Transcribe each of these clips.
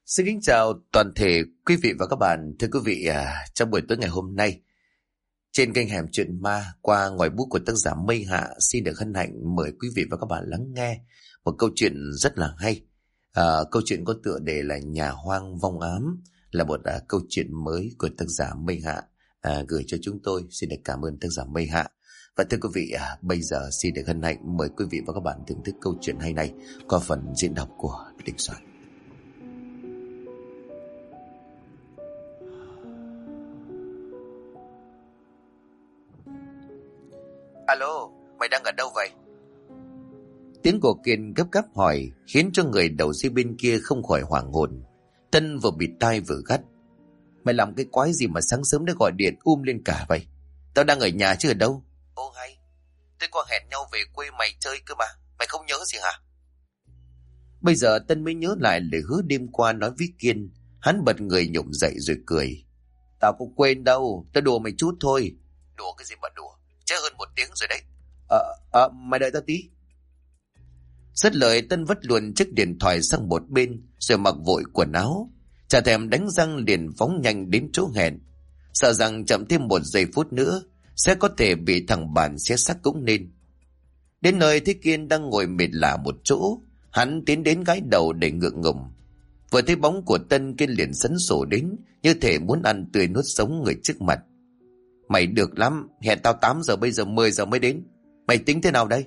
Xin kính chào toàn thể quý vị và các bạn. Thưa quý vị, trong buổi tối ngày hôm nay, trên kênh Hẻm Chuyện Ma qua ngòi bút của tác giả Mây Hạ xin được hân hạnh mời quý vị và các bạn lắng nghe một câu chuyện rất là hay. Câu chuyện có tựa đề là Nhà Hoang Vong Ám, là một câu chuyện mới của tác giả Mây Hạ gửi cho chúng tôi. Xin được cảm ơn tác giả Mây Hạ. Và thưa quý vị, bây giờ xin được hân hạnh mời quý vị và các bạn thưởng thức câu chuyện hay này qua phần diễn đọc của Đình Soạn. Alo, mày đang ở đâu vậy? Tiếng của Kiên gấp gáp hỏi khiến cho người đầu dây bên kia không khỏi hoảng hồn. Tân vừa bịt tai vừa gắt: Mày làm cái quái gì mà sáng sớm đã gọi điện lên cả vậy? Tao đang ở nhà chứ ở đâu? Ô hay, tôi qua hẹn nhau về quê mày chơi cơ mà, mày không nhớ gì hả? Bây giờ Tân mới nhớ lại lời hứa đêm qua nói với Kiên. Hắn bật người nhổm dậy rồi cười: Tao có quên đâu, tao đùa mày chút thôi. Đùa cái gì mà đùa, trễ hơn 1 tiếng rồi đấy. Mày đợi tao tí. Dứt lời, Tân vất luôn chiếc điện thoại sang một bên rồi mặc vội quần áo, chả thèm đánh răng liền phóng nhanh đến chỗ hẹn, sợ rằng chậm thêm 1 giây phút nữa sẽ có thể bị thằng bạn xé xác cũng nên. Đến nơi thấy Kiên đang ngồi mệt lả một chỗ, hắn tiến đến gái đầu để ngượng ngùng. Vừa thấy bóng của Tân, Kiên liền sấn sổ đến như thể muốn ăn tươi nuốt sống người trước mặt. Mày được lắm, hẹn tao 8 giờ, bây giờ 10 giờ mới đến. Mày tính thế nào đây?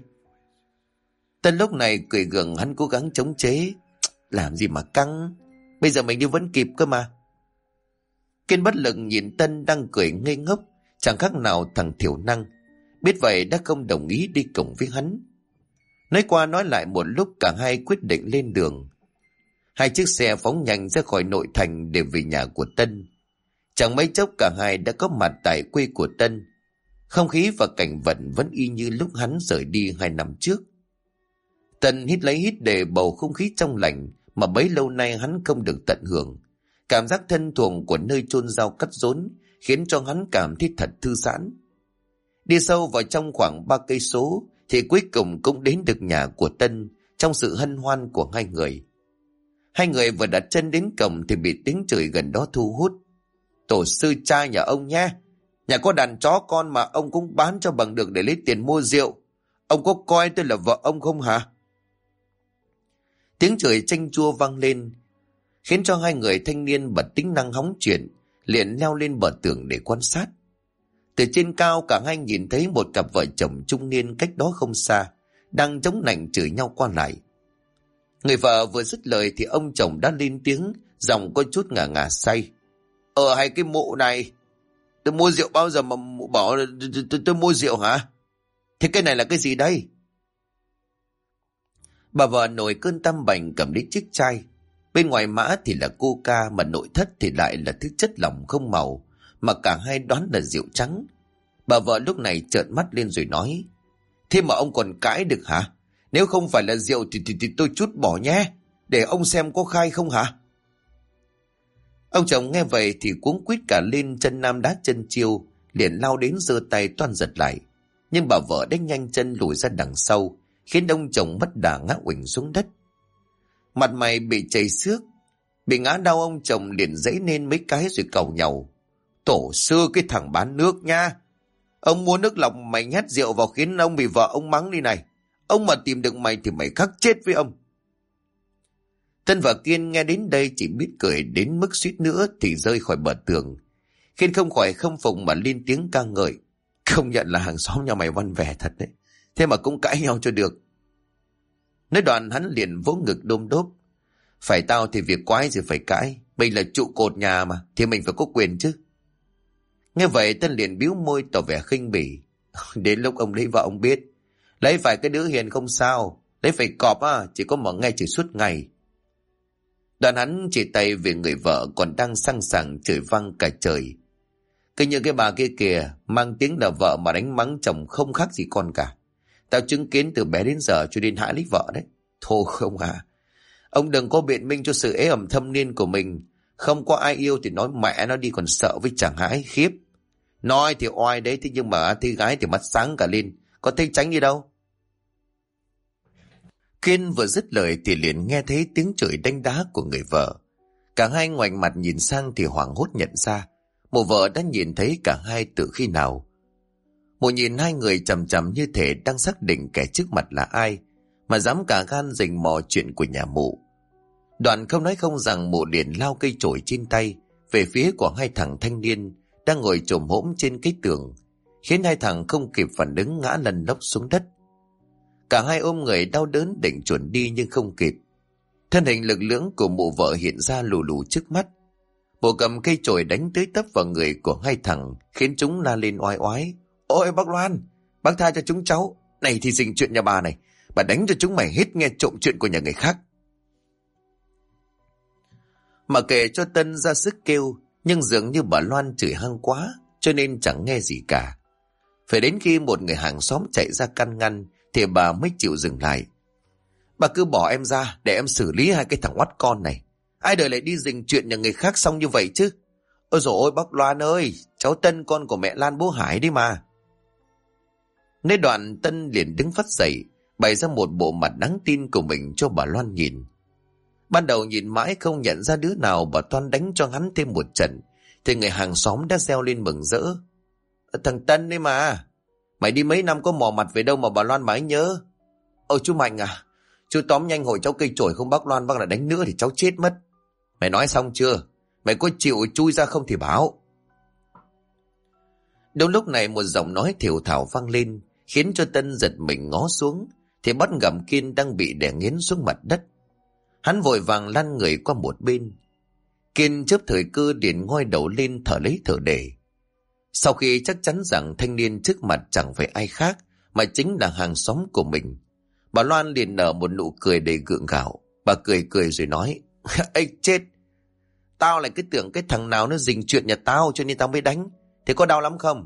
Tân lúc này cười gượng, hắn cố gắng chống chế: Làm gì mà căng, bây giờ mình đi vẫn kịp cơ mà. Kiên bất lực nhìn Tân đang cười ngây ngốc, chẳng khác nào thằng thiểu năng. Biết vậy đã không đồng ý đi cùng với hắn. Nói qua nói lại một lúc, cả hai quyết định lên đường. 2 chiếc xe phóng nhanh ra khỏi nội thành để về nhà của Tân. Chẳng mấy chốc cả hai đã có mặt tại quê của Tân. Không khí và cảnh vật vẫn y như lúc hắn rời đi 2 năm trước. Tân hít lấy hít để bầu không khí trong lành mà bấy lâu nay hắn không được tận hưởng. Cảm giác thân thuộc của nơi chôn rau cắt rốn khiến cho hắn cảm thấy thật thư giãn. Đi sâu vào trong khoảng 3 cây số thì cuối cùng cũng đến được nhà của Tân trong sự hân hoan của hai người. Hai người vừa đặt chân đến cổng thì bị tiếng chửi gần đó thu hút: Tổ sư cha nhà ông nhé, nhà có đàn chó con mà ông cũng bán cho bằng được để lấy tiền mua rượu. Ông có coi tôi là vợ ông không hả? Tiếng chửi chanh chua vang lên khiến cho hai người thanh niên bật tính năng hóng chuyện, liền leo lên bờ tường để quan sát. Từ trên cao cả hai nhìn thấy một cặp vợ chồng trung niên cách đó không xa đang chống nạnh chửi nhau qua lại. Người vợ vừa dứt lời thì ông chồng đã lên tiếng, giọng có chút ngà ngà say: Hay cái mụ này, tôi mua rượu bao giờ mà mụ bảo tôi mua rượu hả? Thế cái này là cái gì đây? Bà vợ nổi cơn tam bành cầm lấy chiếc chai. Bên ngoài mã thì là coca, mà nội thất thì lại là thứ chất lỏng không màu, mà cả hai đoán là rượu trắng. Bà vợ lúc này trợn mắt lên rồi nói: Thế mà ông còn cãi được hả? Nếu không phải là rượu thì tôi trút bỏ nhé, để ông xem có khai không hả? Ông chồng nghe vậy thì cuống quýt cả lên, chân nam đá chân chiêu, liền lao đến giơ tay toan giật lại. Nhưng bà vợ đã nhanh chân lùi ra đằng sau, khiến ông chồng mất đà ngã uỳnh xuống đất. Mặt mày bị chảy xước, bị ngã đau, ông chồng liền giãy lên mấy cái rồi càu nhàu: Tổ sư cái thằng bán nước nha, ông mua nước lọc mày nhét rượu vào khiến ông bị vợ ông mắng đi này. Ông mà tìm được mày thì mày khắc chết với ông. Tân và Kiên nghe đến đây chỉ biết cười đến mức suýt nữa thì rơi khỏi bờ tường. Kiên không khỏi khâm phục mà lên tiếng ca ngợi: Công nhận là hàng xóm nhà mày văn vẻ thật đấy, thế mà cũng cãi nhau cho được. Nói đoạn hắn liền vỗ ngực đôm đốp: Phải tao thì việc quái gì phải cãi, mình là trụ cột nhà mà, thì mình phải có quyền chứ. Nghe vậy Tân liền bĩu môi tỏ vẻ khinh bỉ: Đến lúc ông lấy vợ ông biết, lấy phải cái đứa hiền không sao, lấy phải cọp chỉ có mở ngay chửi suốt ngày. Đoạn hắn chỉ tay về người vợ còn đang sẵn sàng chửi vang cả trời: Cứ như cái bà kia kìa, mang tiếng là vợ mà đánh mắng chồng không khác gì con cả. Tao chứng kiến từ bé đến giờ cho đến hại lấy vợ đấy. Thôi không à, ông đừng có biện minh cho sự ế ẩm thâm niên của mình. Không có ai yêu thì nói mẹ nó đi, còn sợ với chẳng hãi khiếp. Nói thì oai đấy, thế nhưng mà thấy gái thì mắt sáng cả lên, có thấy tránh gì đâu. Kiên vừa dứt lời thì liền nghe thấy tiếng chửi đánh đá của người vợ. Cả hai ngoảnh mặt nhìn sang thì hoảng hốt nhận ra mụ vợ đã nhìn thấy cả hai từ khi nào. Mụ nhìn hai người chằm chằm như thể đang xác định kẻ trước mặt là ai, mà dám cả gan rình mò chuyện của nhà mụ. Đoạn không nói không rằng mụ liền lao cây chổi trên tay về phía của hai thằng thanh niên đang ngồi chồm hổm trên cái tường, khiến hai thằng không kịp phản ứng ngã lăn lóc xuống đất. Cả hai ôm người đau đớn định chuồn đi nhưng không kịp. Thân hình lực lưỡng của mụ vợ hiện ra lù lù trước mắt. Mụ cầm cây chổi đánh tới tấp vào người của hai thằng, khiến chúng la lên oai oái. Ôi bác Loan, bác tha cho chúng cháu. Này thì dình chuyện nhà bà này, bà đánh cho chúng mày hết nghe trộm chuyện của nhà người khác. Mà kể cho Tân ra sức kêu, nhưng dường như bà Loan chửi hăng quá, cho nên chẳng nghe gì cả. Phải đến khi một người hàng xóm chạy ra can ngăn thì bà mới chịu dừng lại. Bà cứ bỏ em ra để em xử lý hai cái thằng oắt con này. Ai đời lại đi dình chuyện nhà người khác xong như vậy chứ. Ôi dồi ôi bác Loan ơi, cháu Tân con của mẹ Lan bố Hải đi mà. Nói đoạn Tân liền đứng phắt dậy, bày ra một bộ mặt đáng tin của mình cho bà Loan nhìn. Ban đầu nhìn mãi không nhận ra đứa nào bà Toan đánh cho hắn thêm một trận, thì người hàng xóm đã reo lên mừng rỡ. Thằng Tân đấy mà, mày đi mấy năm có mò mặt về đâu mà bà Loan bà ấy nhớ. Ôi chú Mạnh à, chú tóm nhanh hồi cháu cây chổi không bác Loan bác là đánh nữa thì cháu chết mất. Mày nói xong chưa? Mày có chịu chui ra không thì báo. Đúng lúc này một giọng nói thều thào vang lên, khiến cho Tân giật mình ngó xuống, thì bắt gặp Kiên đang bị đè nghiến xuống mặt đất. Hắn vội vàng lăn người qua một bên. Kiên chớp thời cơ liền ngoi đầu lên thở lấy thở để. Sau khi chắc chắn rằng thanh niên trước mặt chẳng phải ai khác mà chính là hàng xóm của mình, bà Loan liền nở một nụ cười đầy gượng gạo. Bà cười cười rồi nói: Ê chết, tao lại cứ tưởng cái thằng nào nó rình chuyện nhà tao cho nên tao mới đánh. Thế có đau lắm không?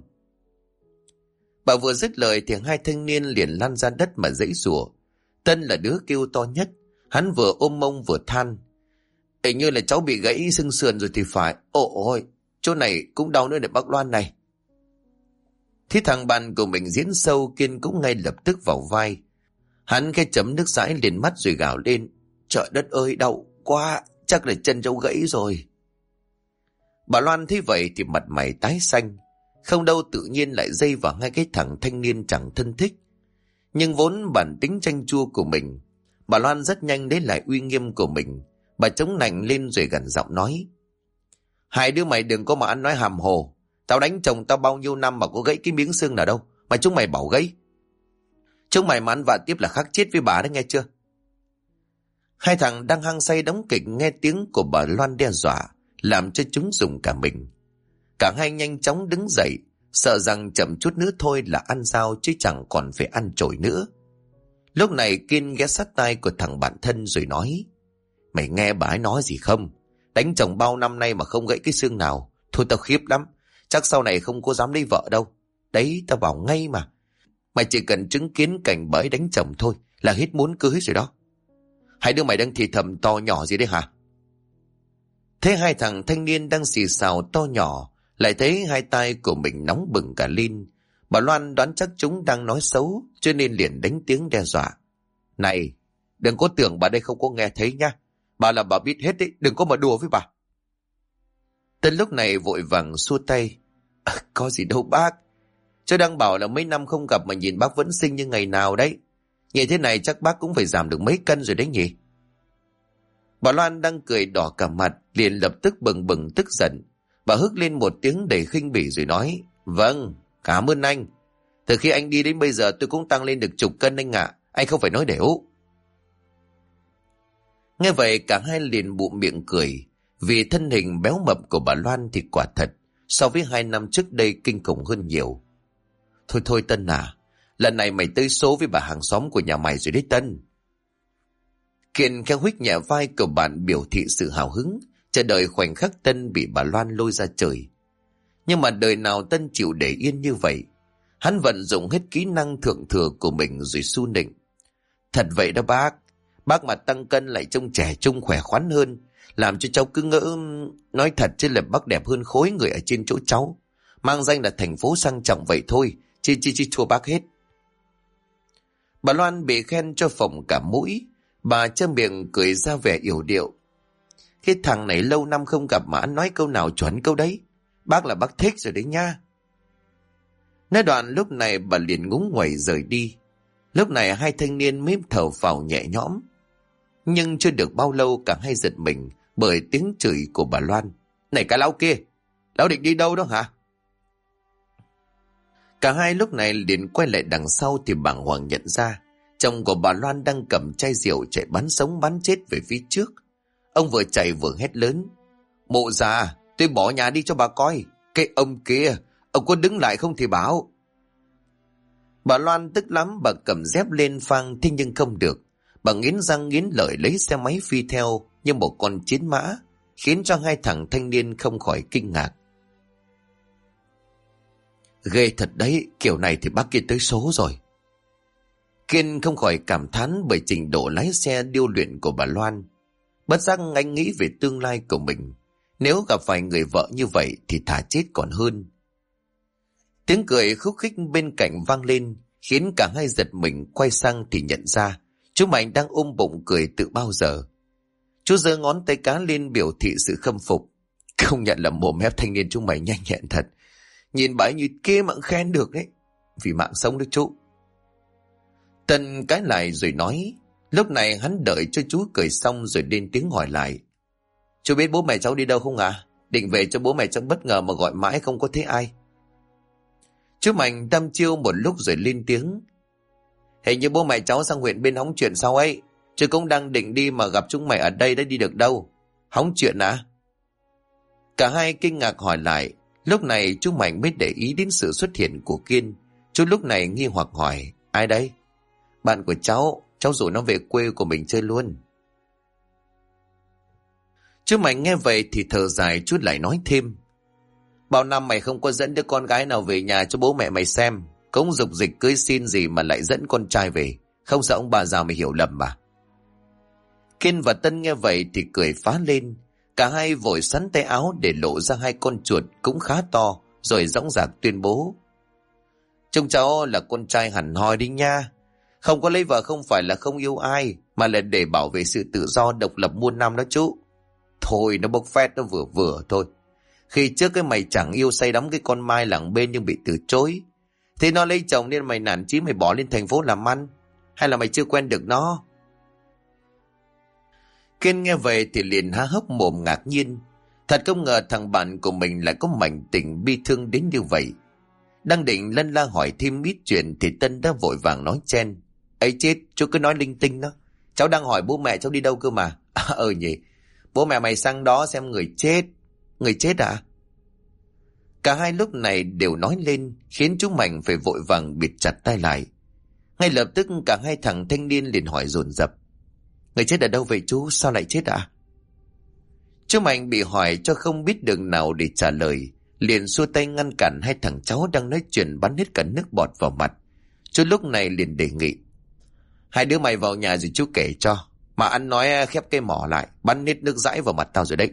Bà vừa dứt lời thì hai thanh niên liền lăn ra đất mà giãy giụa. Tân là đứa kêu to nhất. Hắn vừa ôm mông vừa than: Hình như là cháu bị gãy xương sườn rồi thì phải. Ôi, chỗ này cũng đau nữa này bác Loan này. Thế thằng bạn của mình diễn sâu, Kiên cũng ngay lập tức vào vai. Hắn khẽ chấm nước dãi lên mắt rồi gào lên: Trời đất ơi, đau quá, chắc là chân cháu gãy rồi. Bà Loan thấy vậy thì mặt mày tái xanh, không đâu tự nhiên lại dây vào hai cái thằng thanh niên chẳng thân thích. Nhưng vốn bản tính chanh chua của mình, bà Loan rất nhanh lấy lại uy nghiêm của mình. Bà chống nạnh lên rồi gằn giọng nói: Hai đứa mày đừng có mà ăn nói hàm hồ. Tao đánh chồng tao bao nhiêu năm mà có gãy cái miếng xương nào đâu mà chúng mày bảo gãy. Chúng mày mà ăn vạ tiếp là khắc chết với bà đấy nghe chưa? Hai thằng đang hăng say đóng kịch nghe tiếng của bà Loan đe dọa, làm cho chúng rùng cả mình. Cả hai nhanh chóng đứng dậy, sợ rằng chậm chút nữa thôi là ăn dao chứ chẳng còn phải ăn chổi nữa. Lúc này Kiên ghé sát tai của thằng bạn thân rồi nói: Mày nghe bà ấy nói gì không? Đánh chồng bao năm nay mà không gãy cái xương nào. Thôi tao khiếp lắm, chắc sau này không có dám lấy vợ đâu. Đấy tao bảo ngay mà. Mày chỉ cần chứng kiến cảnh bà ấy đánh chồng thôi là hết muốn cưới rồi đó. Hai đứa mày đang thì thầm to nhỏ gì đấy hả? Thế hai thằng thanh niên đang xì xào to nhỏ, lại thấy hai tay của mình nóng bừng cả lên. Bà Loan đoán chắc chúng đang nói xấu, cho nên liền đánh tiếng đe dọa: Này, đừng có tưởng bà đây không có nghe thấy nha. Bà là bà biết hết đấy, đừng có mà đùa với bà. Tân lúc này vội vàng xua tay: Có gì đâu bác. Cháu đang bảo là mấy năm không gặp mà nhìn bác vẫn xinh như ngày nào đấy. Như thế này chắc bác cũng phải giảm được mấy cân rồi đấy nhỉ. Bà Loan đang cười đỏ cả mặt, liền lập tức bừng bừng tức giận. Bà hức lên một tiếng đầy khinh bỉ rồi nói: Vâng, cảm ơn anh. Từ khi anh đi đến bây giờ tôi cũng tăng lên được chục cân anh ạ. Anh không phải nói đểu. Nghe vậy cả hai liền bụm miệng cười, vì thân hình béo mập của bà Loan thì quả thật so với 2 năm trước đây kinh khủng hơn nhiều. Thôi Tân à, lần này mày tới số với bà hàng xóm của nhà mày rồi đấy Tân. Kiên khẽ huých nhẹ vai của bạn biểu thị sự hào hứng, chờ đợi khoảnh khắc Tân bị bà Loan lôi ra trời. Nhưng mà đời nào Tân chịu để yên như vậy. Hắn vận dụng hết kỹ năng thượng thừa của mình rồi su nịnh: Thật vậy đó bác. Bác mà tăng cân lại trông trẻ trung khỏe khoắn hơn, làm cho cháu cứ ngỡ. Nói thật chứ là bác đẹp hơn khối người ở trên chỗ cháu. Mang danh là thành phố sang trọng vậy thôi, chi thua bác hết. Bà Loan bị khen cho phồng cả mũi. Bà châm miệng cười ra vẻ yểu điệu: Cái thằng này lâu năm không gặp mà anh nói câu nào chuẩn câu đấy. Bác là bác thích rồi đấy nha. Nói đoạn lúc này bà liền ngúng nguẩy rời đi. Lúc này hai thanh niên mới thở phào nhẹ nhõm. Nhưng chưa được bao lâu cả hai giật mình bởi tiếng chửi của bà Loan. Này cái lão kia, lão định đi đâu đó hả? Cả hai lúc này liền quay lại đằng sau thì bàng hoàng nhận ra chồng của bà Loan đang cầm chai rượu chạy bắn sống bắn chết về phía trước. Ông vừa chạy vừa hét lớn. Mụ già, tôi bỏ nhà đi cho bà coi. Cái ông kia, ông có đứng lại không thì bảo. Bà Loan tức lắm, bà cầm dép lên phang thế nhưng không được. Bà nghiến răng nghiến lợi lấy xe máy phi theo như một con chiến mã, khiến cho hai thằng thanh niên không khỏi kinh ngạc. Ghê thật đấy, kiểu này thì bác kia tới số rồi. Kiên không khỏi cảm thán bởi trình độ lái xe điêu luyện của bà Loan. Bất giác anh nghĩ về tương lai của mình. Nếu gặp phải người vợ như vậy thì thà chết còn hơn. Tiếng cười khúc khích bên cạnh vang lên, khiến cả hai giật mình quay sang thì nhận ra chú Mạnh đang ôm bụng cười từ bao giờ. Chú giơ ngón tay cá lên biểu thị sự khâm phục. Không nhận là mồm mép thanh niên chú mày nhanh nhẹn thật. Nhìn bà ấy như kia mà khen được đấy. Vì mạng sống đấy chú. Tân cái lại rồi nói. Lúc này hắn đợi cho chú cười xong rồi lên tiếng hỏi lại. Chú biết bố mẹ cháu đi đâu không à? Định về cho bố mẹ cháu bất ngờ mà gọi mãi không có thấy ai. Chú Mạnh đăm chiêu một lúc rồi lên tiếng. Hình như bố mẹ cháu sang huyện bên hóng chuyện sau ấy. Chứ cũng đang định đi mà gặp chúng mày ở đây đã đi được đâu. Hóng chuyện à? Cả hai kinh ngạc hỏi lại. Lúc này chú Mạnh mới để ý đến sự xuất hiện của Kiên. Chú lúc này nghi hoặc hỏi. Ai đấy? Bạn của cháu rủ nó về quê của mình chơi luôn. Chú Mạnh nghe vậy thì thở dài, chú lại nói thêm. Bao năm mày không có dẫn đứa con gái nào về nhà cho bố mẹ mày xem. Cũng dục dịch cưới xin gì mà lại dẫn con trai về. Không sợ ông bà già mày hiểu lầm mà. Kiên và Tân nghe vậy thì cười phá lên. Cả hai vội sắn tay áo để lộ ra hai con chuột cũng khá to, rồi dõng dạc tuyên bố. Chúng cháu là con trai hẳn hoi đi nha. Không có lấy vợ không phải là không yêu ai, mà là để bảo vệ sự tự do độc lập muôn năm đó chú. Thôi nó bốc phét nó vừa vừa thôi. Khi trước cái mày chẳng yêu say đắm cái con Mai làng bên nhưng bị từ chối. Thế nó lấy chồng nên mày nản chí mày bỏ lên thành phố làm ăn. Hay là mày chưa quen được nó? Kiên nghe vậy thì liền há hốc mồm ngạc nhiên. Thật không ngờ thằng bạn của mình lại có mảnh tình bi thương đến như vậy. Đang định lân la hỏi thêm ít chuyện thì Tân đã vội vàng nói chen. Ấy chết, chú cứ nói linh tinh đó. Cháu đang hỏi bố mẹ cháu đi đâu cơ mà. Nhỉ, bố mẹ mày sang đó xem người chết. Người chết à? Cả hai lúc này đều nói lên, khiến chú Mạnh phải vội vàng bịt chặt tay lại. Ngay lập tức cả hai thằng thanh niên liền hỏi dồn dập. Người chết ở đâu vậy chú? Sao lại chết à? Chú Mạnh bị hỏi cho không biết đường nào để trả lời, liền xua tay ngăn cản hai thằng cháu đang nói chuyện bắn hết cả nước bọt vào mặt. Chú lúc này liền đề nghị. Hai đứa mày vào nhà rồi chú kể cho. Mà ăn nói khép cái mỏ lại, bắn hết nước dãi vào mặt tao rồi đấy.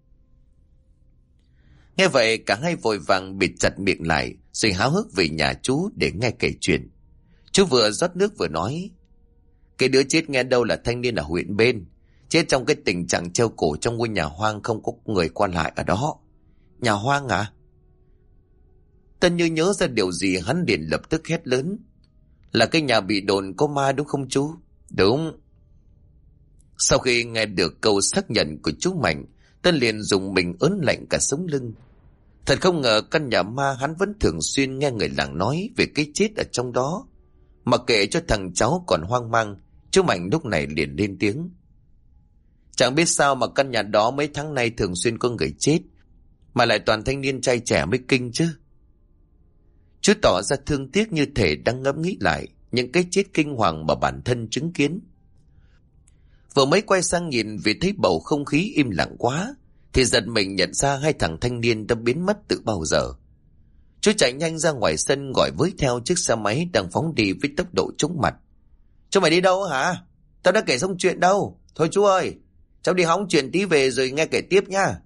Nghe vậy cả hai vội vàng bịt chặt miệng lại, rồi háo hức về nhà chú để nghe kể chuyện. Chú vừa rót nước vừa nói. Cái đứa chết nghe đâu là thanh niên ở huyện bên. Chết trong cái tình trạng treo cổ trong ngôi nhà hoang, không có người qua lại ở đó. Nhà hoang à? Tân như nhớ ra điều gì hắn liền lập tức hét lớn. Là cái nhà bị đồn có ma đúng không chú? Đúng. Sau khi nghe được câu xác nhận của chú Mạnh, Tân liền dùng mình ớn lạnh cả sống lưng. Thật không ngờ căn nhà ma hắn vẫn thường xuyên nghe người làng nói về cái chết ở trong đó. Mà kể cho thằng cháu còn hoang mang, chú Mạnh lúc này liền lên tiếng. Chẳng biết sao mà căn nhà đó mấy tháng nay thường xuyên có người chết, mà lại toàn thanh niên trai trẻ mới kinh chứ. Chú tỏ ra thương tiếc như thể đang ngẫm nghĩ lại những cái chết kinh hoàng mà bản thân chứng kiến. Vừa mới quay sang nhìn vì thấy bầu không khí im lặng quá, thì giật mình nhận ra hai thằng thanh niên đã biến mất từ bao giờ. Chú chạy nhanh ra ngoài sân gọi với theo chiếc xe máy đang phóng đi với tốc độ chóng mặt. Chú mày đi đâu hả? Tao đã kể xong chuyện đâu. Thôi chú ơi, cháu đi hóng chuyện tí về rồi nghe kể tiếp nha.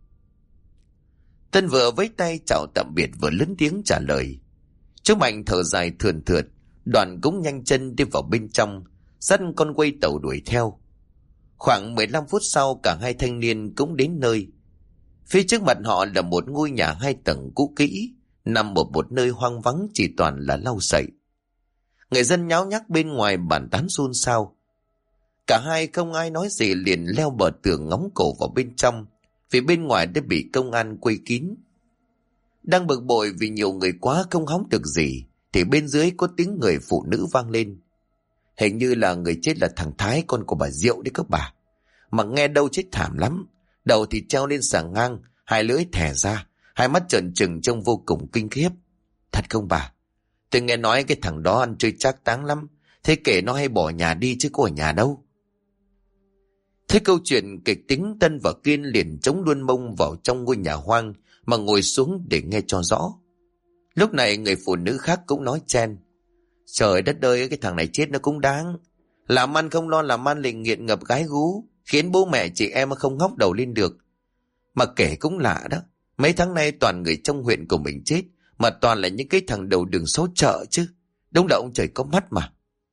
Tân vừa với tay chào tạm biệt vừa lớn tiếng trả lời. Chú Mạnh thở dài thườn thượt, đoàn cũng nhanh chân đi vào bên trong, dắt con quay tàu đuổi theo. Khoảng 15 phút sau cả hai thanh niên cũng đến nơi. Phía trước mặt họ là một ngôi nhà 2 tầng cũ kỹ, nằm ở một nơi hoang vắng chỉ toàn là lau sậy. Người dân nháo nhác bên ngoài bàn tán xôn xao. Cả hai không ai nói gì liền leo bờ tường ngóng cổ vào bên trong, vì bên ngoài đã bị công an quây kín. Đang bực bội vì nhiều người quá không hóng được gì, thì bên dưới có tiếng người phụ nữ vang lên. Hình như là người chết là thằng Thái, con của bà Diệu đấy các bà. Mà nghe đâu chết thảm lắm. Đầu thì treo lên sàng ngang, 2 lưỡi thẻ ra, 2 mắt trợn trừng trông vô cùng kinh khiếp. Thật không bà? Tôi nghe nói cái thằng đó ăn chơi trác táng lắm. Thế kể nó hay bỏ nhà đi chứ có ở nhà đâu. Thế câu chuyện kịch tính, Tân và Kiên liền chống luôn mông vào trong ngôi nhà hoang mà ngồi xuống để nghe cho rõ. Lúc này người phụ nữ khác cũng nói chen. Trời đất ơi, cái thằng này chết nó cũng đáng. Làm ăn không lo làm ăn liền nghiện ngập gái gú, khiến bố mẹ chị em không ngóc đầu lên được. Mà kể cũng lạ đó, mấy tháng nay toàn người trong huyện của mình chết, mà toàn là những cái thằng đầu đường xó chợ chứ. Đúng là ông trời có mắt mà.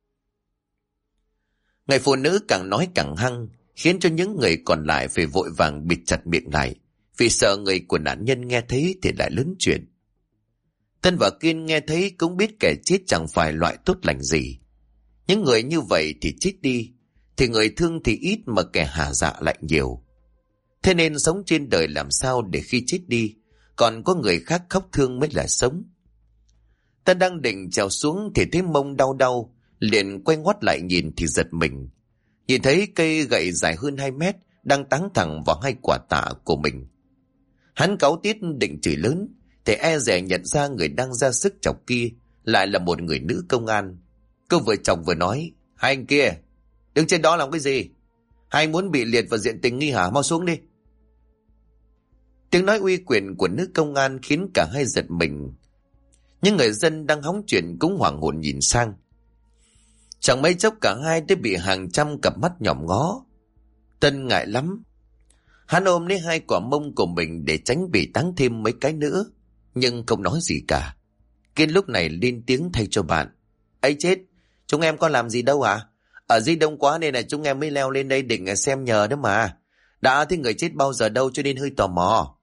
Người phụ nữ càng nói càng hăng, khiến cho những người còn lại phải vội vàng bịt chặt miệng lại, vì sợ người của nạn nhân nghe thấy thì lại lớn chuyện. Tân và Kiên nghe thấy cũng biết kẻ chết chẳng phải loại tốt lành gì. Những người như vậy thì chết đi, thì người thương thì ít mà kẻ hả dạ lại nhiều. Thế nên sống trên đời làm sao để khi chết đi, còn có người khác khóc thương mới là sống. Tân đang định trèo xuống thì thấy mông đau đau, liền quay ngoắt lại nhìn thì giật mình. Nhìn thấy cây gậy dài hơn 2 mét đang táng thẳng vào 2 quả tạ của mình. Hắn cáu tiết định chửi lớn, thì e dè nhận ra người đang ra sức chọc kia lại là một người nữ công an. Cô vừa chồng vừa nói, hai anh kia, đứng trên đó làm cái gì? Hai muốn bị liệt vào diện tình nghi hả? Mau xuống đi. Tiếng nói uy quyền của nữ công an khiến cả hai giật mình. Nhưng người dân đang hóng chuyện cũng hoảng hồn nhìn sang. Chẳng mấy chốc cả hai đã bị hàng trăm cặp mắt nhòm ngó. Tân ngại lắm. Hắn ôm lấy 2 quả mông của mình để tránh bị táng thêm mấy cái nữa, nhưng không nói gì cả. Kiên lúc này lên tiếng thay cho bạn. Ấy chết, chúng em có làm gì đâu à? Ở dưới đông quá nên là chúng em mới leo lên đây định xem nhờ đó mà. Đã thấy người chết bao giờ đâu cho nên hơi tò mò.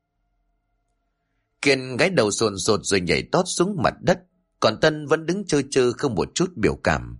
Kiên gái đầu sồn sột rồi nhảy tót xuống mặt đất, còn Tân vẫn đứng trơ trơ không một chút biểu cảm.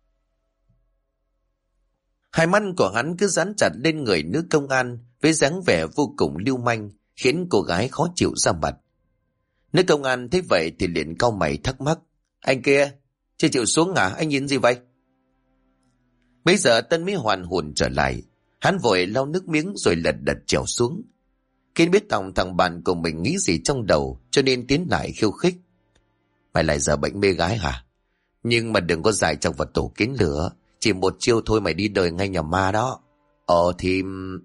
Hai mắt của hắn cứ dán chặt lên người nữ công an với dáng vẻ vô cùng lưu manh, khiến cô gái khó chịu ra mặt. Nữ công an thấy vậy thì liền cau mày thắc mắc. Anh kia, chưa chịu xuống à? Anh nhìn gì vậy? Bây giờ Tân mới hoàn hồn trở lại. Hắn vội lau nước miếng rồi lật đật trèo xuống. Kiên biết thằng bạn của mình nghĩ gì trong đầu, cho nên tiến lại khiêu khích. Mày lại giờ bệnh mê gái hả? Nhưng mà đừng có dài trong vào tổ kiến lửa. Chỉ một chiêu thôi mày đi đời ngay nhà ma đó. Thì...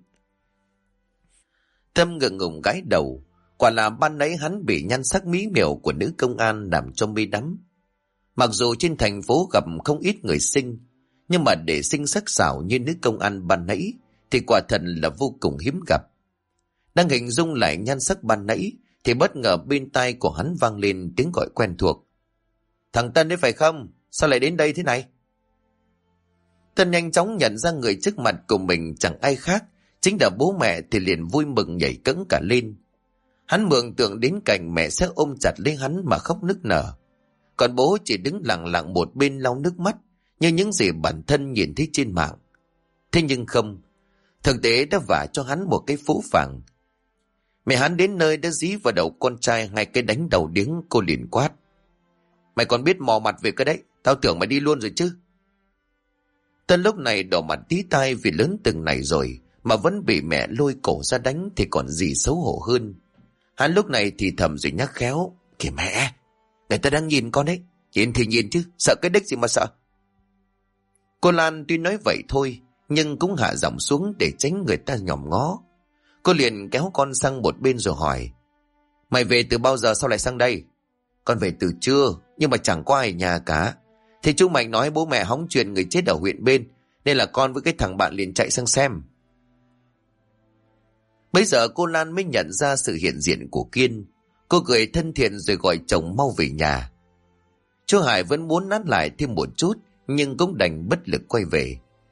Tâm ngượng ngùng gái đầu. Quả là ban nãy hắn bị nhan sắc mỹ miều của nữ công an làm cho mê đắm. Mặc dù trên thành phố gặp không ít người xinh, nhưng mà để xinh sắc sảo như nữ công an ban nãy thì quả thật là vô cùng hiếm gặp. Đang hình dung lại nhan sắc ban nãy thì bất ngờ bên tai của hắn vang lên tiếng gọi quen thuộc. Thằng Tân đấy phải không? Sao lại đến đây thế này? Tân nhanh chóng nhận ra người trước mặt của mình chẳng ai khác, chính là bố mẹ, thì liền vui mừng nhảy cẫng cả lên. Hắn mường tượng đến cảnh mẹ sẽ ôm chặt lấy hắn mà khóc nức nở. Còn bố chỉ đứng lặng lặng một bên lau nước mắt, như những gì bản thân nhìn thấy trên mạng. Thế nhưng không, thực tế đã vả cho hắn một cái phũ phàng. Mẹ hắn đến nơi đã dí vào đầu con trai 2 cái đánh đầu điếng. Cô liền quát. Mày còn biết mò mặt về cái đấy, tao tưởng mày đi luôn rồi chứ. Tân lúc này đỏ mặt tí tai vì lớn từng này rồi mà vẫn bị mẹ lôi cổ ra đánh thì còn gì xấu hổ hơn. Hắn lúc này thì thầm rồi nhắc khéo. Kìa mẹ, người ta đang nhìn con đấy. Nhìn thì nhìn chứ, sợ cái đếch gì mà sợ. Cô Lan tuy nói vậy thôi, nhưng cũng hạ giọng xuống để tránh người ta nhòm ngó. Cô liền kéo con sang một bên rồi hỏi. Mày về từ bao giờ sao lại sang đây? Con về từ trưa, nhưng mà chẳng có ai nhà cả. Thì chú Mạnh nói bố mẹ hóng chuyện người chết ở huyện bên, nên là con với cái thằng bạn liền chạy sang xem. Bây giờ cô Lan mới nhận ra sự hiện diện của Kiên. Cô cười thân thiện rồi gọi chồng mau về nhà. Chú Hải vẫn muốn nán lại thêm một chút, nhưng cũng đành bất lực quay về.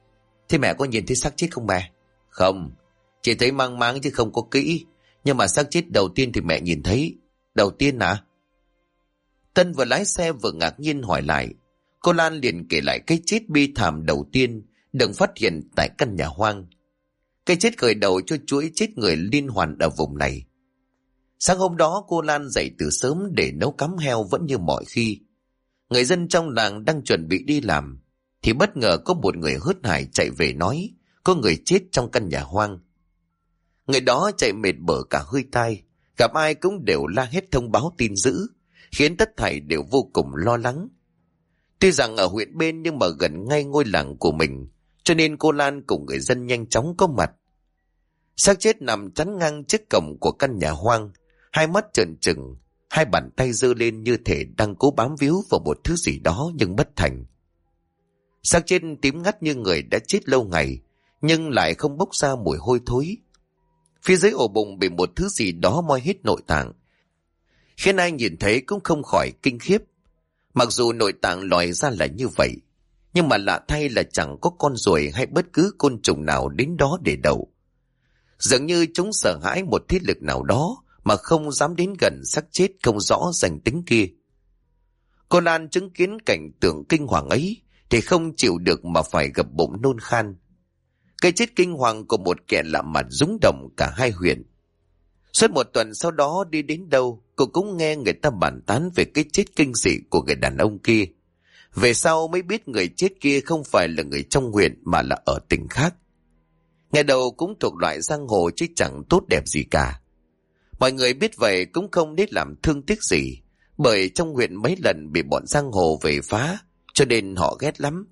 Thế mẹ có nhìn thấy xác chết không mẹ? Không, chỉ thấy mang máng chứ không có kỹ. Nhưng mà xác chết đầu tiên thì mẹ nhìn thấy. Đầu tiên à? Tân vừa lái xe vừa ngạc nhiên hỏi lại. Cô Lan liền kể lại cái chết bi thảm đầu tiên được phát hiện tại căn nhà hoang. Cái chết khởi đầu cho chuỗi chết người liên hoàn ở vùng này. Sáng hôm đó cô Lan dậy từ sớm để nấu cắm heo vẫn như mọi khi. Người dân trong làng đang chuẩn bị đi làm thì bất ngờ có một người hớt hải chạy về nói có người chết trong căn nhà hoang. Người đó chạy mệt bở cả hơi tai, gặp ai cũng đều la hét thông báo tin dữ, khiến tất thảy đều vô cùng lo lắng. Tuy rằng ở huyện bên nhưng mà gần ngay ngôi làng của mình, cho nên cô Lan cùng người dân nhanh chóng có mặt. Xác chết nằm chắn ngang trước cổng của căn nhà hoang, hai mắt trợn trừng, hai bàn tay giơ lên như thể đang cố bám víu vào một thứ gì đó nhưng bất thành. Xác chết tím ngắt như người đã chết lâu ngày, nhưng lại không bốc ra mùi hôi thối. Phía dưới ổ bụng bị một thứ gì đó moi hết nội tạng, khiến ai nhìn thấy cũng không khỏi kinh khiếp. Mặc dù nội tạng lòi ra là như vậy, nhưng mà lạ thay là chẳng có con ruồi hay bất cứ côn trùng nào đến đó để đậu. Dường như chúng sợ hãi một thiết lực nào đó mà không dám đến gần xác chết không rõ danh tính kia. Cô Lan chứng kiến cảnh tượng kinh hoàng ấy thì không chịu được mà phải gập bụng nôn khan. Cái chết kinh hoàng của một kẻ lạ mặt rúng động cả hai huyện. Suốt một tuần sau đó đi đến đâu, cô cũng nghe người ta bàn tán về cái chết kinh dị của người đàn ông kia. Về sau mới biết người chết kia không phải là người trong huyện mà là ở tỉnh khác. Ngày đầu cũng thuộc loại giang hồ chứ chẳng tốt đẹp gì cả. Mọi người biết vậy cũng không nên làm thương tiếc gì, bởi trong huyện mấy lần bị bọn giang hồ về phá, cho nên họ ghét lắm.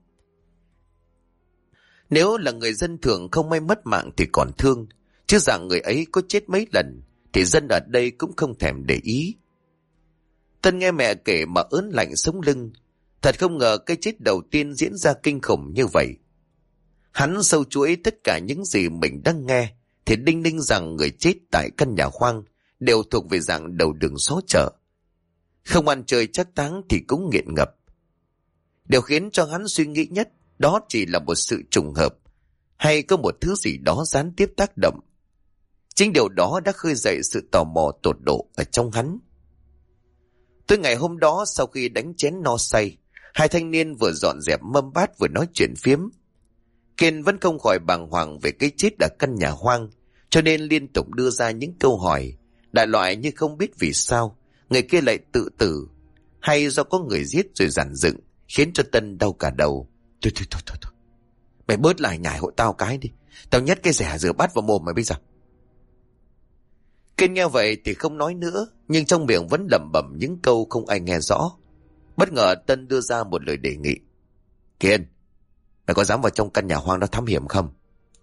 Nếu là người dân thường không may mất mạng thì còn thương, chứ rằng người ấy có chết mấy lần thì dân ở đây cũng không thèm để ý. Tân nghe mẹ kể mà ớn lạnh sống lưng. Thật không ngờ cái chết đầu tiên diễn ra kinh khủng như vậy. Hắn sâu chuỗi tất cả những gì mình đang nghe thì đinh ninh rằng người chết tại căn nhà hoang đều thuộc về dạng đầu đường xó chợ. Không ăn chơi chắc táng thì cũng nghiện ngập. Điều khiến cho hắn suy nghĩ nhất đó chỉ là một sự trùng hợp, hay có một thứ gì đó gián tiếp tác động. Chính điều đó đã khơi dậy sự tò mò tột độ ở trong hắn. Tới ngày hôm đó, sau khi đánh chén no say, hai thanh niên vừa dọn dẹp mâm bát vừa nói chuyện phiếm. Kiên vẫn không khỏi bàng hoàng về cái chết ở căn nhà hoang, cho nên liên tục đưa ra những câu hỏi đại loại như không biết vì sao người kia lại tự tử, hay do có người giết rồi giản dựng, khiến cho Tân đau cả đầu. Thôi. Mày bớt lại nhải hộ tao cái đi. Tao nhét cái rẻ rửa bát vào mồm mày bây giờ. Kiên nghe vậy thì không nói nữa, nhưng trong miệng vẫn lẩm bẩm những câu không ai nghe rõ. Bất ngờ Tân đưa ra một lời đề nghị. Kiên, mày có dám vào trong căn nhà hoang đó thám hiểm không?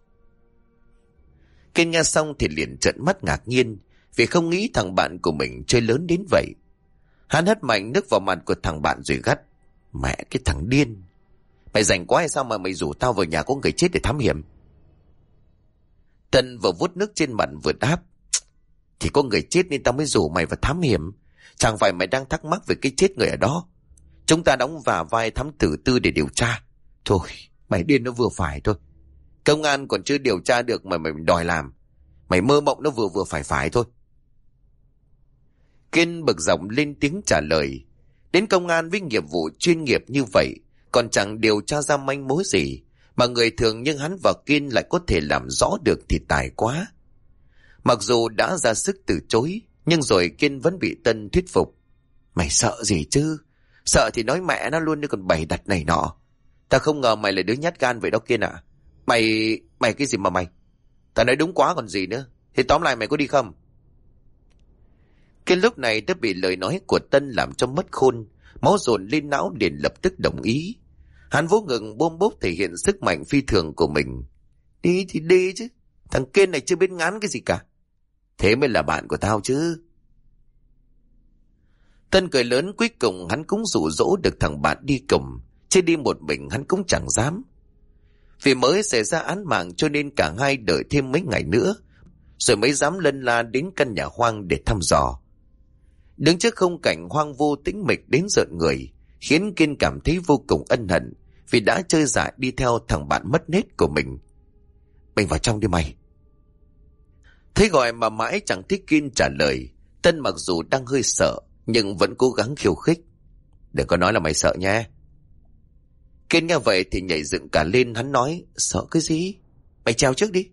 Kiên nghe xong thì liền trợn mắt ngạc nhiên, vì không nghĩ thằng bạn của mình chơi lớn đến vậy. Hắn hất mạnh nước vào mặt của thằng bạn rồi gắt. Mẹ cái thằng điên, mày rảnh quá hay sao mà mày rủ tao vào nhà có người chết để thám hiểm? Tân vừa vuốt nước trên mặt vừa đáp. Thì có người chết nên tao mới rủ mày vào thám hiểm. Chẳng phải mày đang thắc mắc về cái chết người ở đó? Chúng ta đóng vào vai thám tử tư để điều tra. Thôi, mày điên nó vừa phải thôi. Công an còn chưa điều tra được mà mày đòi làm. Mày mơ mộng nó vừa phải thôi. Kiên bực giọng lên tiếng trả lời. Đến công an với nghiệp vụ chuyên nghiệp như vậy còn chẳng điều tra ra manh mối gì, mà người thường như hắn và Kiên lại có thể làm rõ được thì tài quá. Mặc dù đã ra sức từ chối, nhưng rồi Kiên vẫn bị Tân thuyết phục. Mày sợ gì chứ? Sợ thì nói mẹ nó luôn, đi còn bày đặt này nọ. Ta không ngờ mày là đứa nhát gan vậy đó Kiên ạ. Mày cái gì mà mày? Ta nói đúng quá còn gì nữa. Thì tóm lại mày có đi không? Kiên lúc này đã bị lời nói của Tân làm cho mất khôn, máu dồn lên não liền lập tức đồng ý. Hắn vỗ ngực bôm bốp thể hiện sức mạnh phi thường của mình. Đi thì đi chứ, thằng Kiên này chưa biết ngán cái gì cả. Thế mới là bạn của tao chứ. Tân cười lớn, cuối cùng hắn cũng dụ dỗ được thằng bạn đi cùng, chứ đi một mình hắn cũng chẳng dám. Vì mới xảy ra án mạng cho nên cả hai đợi thêm mấy ngày nữa, rồi mới dám lân la đến căn nhà hoang để thăm dò. Đứng trước khung cảnh hoang vu tĩnh mịch đến rợn người, khiến Kiên cảm thấy vô cùng ân hận vì đã chơi dại đi theo thằng bạn mất nết của mình. Mình vào trong đi mày. Thấy gọi mà mãi chẳng thấy Kiên trả lời, Tân mặc dù đang hơi sợ nhưng vẫn cố gắng khiêu khích. Đừng có nói là mày sợ nha. Kiên nghe vậy thì nhảy dựng cả lên, hắn nói, sợ cái gì? Mày trèo trước đi.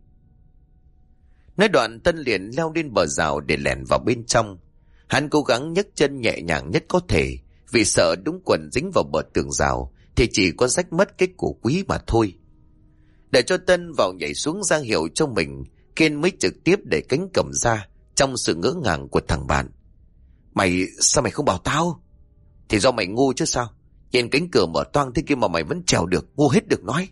Nói đoạn Tân liền leo lên bờ rào để lẻn vào bên trong. Hắn cố gắng nhấc chân nhẹ nhàng nhất có thể, vì sợ đúng quần dính vào bờ tường rào thì chỉ có rách mất cái cổ quý mà thôi. Để cho Tân vào nhảy xuống ra hiệu cho mình, Kiên mới trực tiếp để cánh cổng ra trong sự ngỡ ngàng của thằng bạn. Sao mày không bảo tao? Thì do mày ngu chứ sao? Nhìn cánh cửa mở toang thế kia mà mày vẫn trèo được, ngu hết được nói.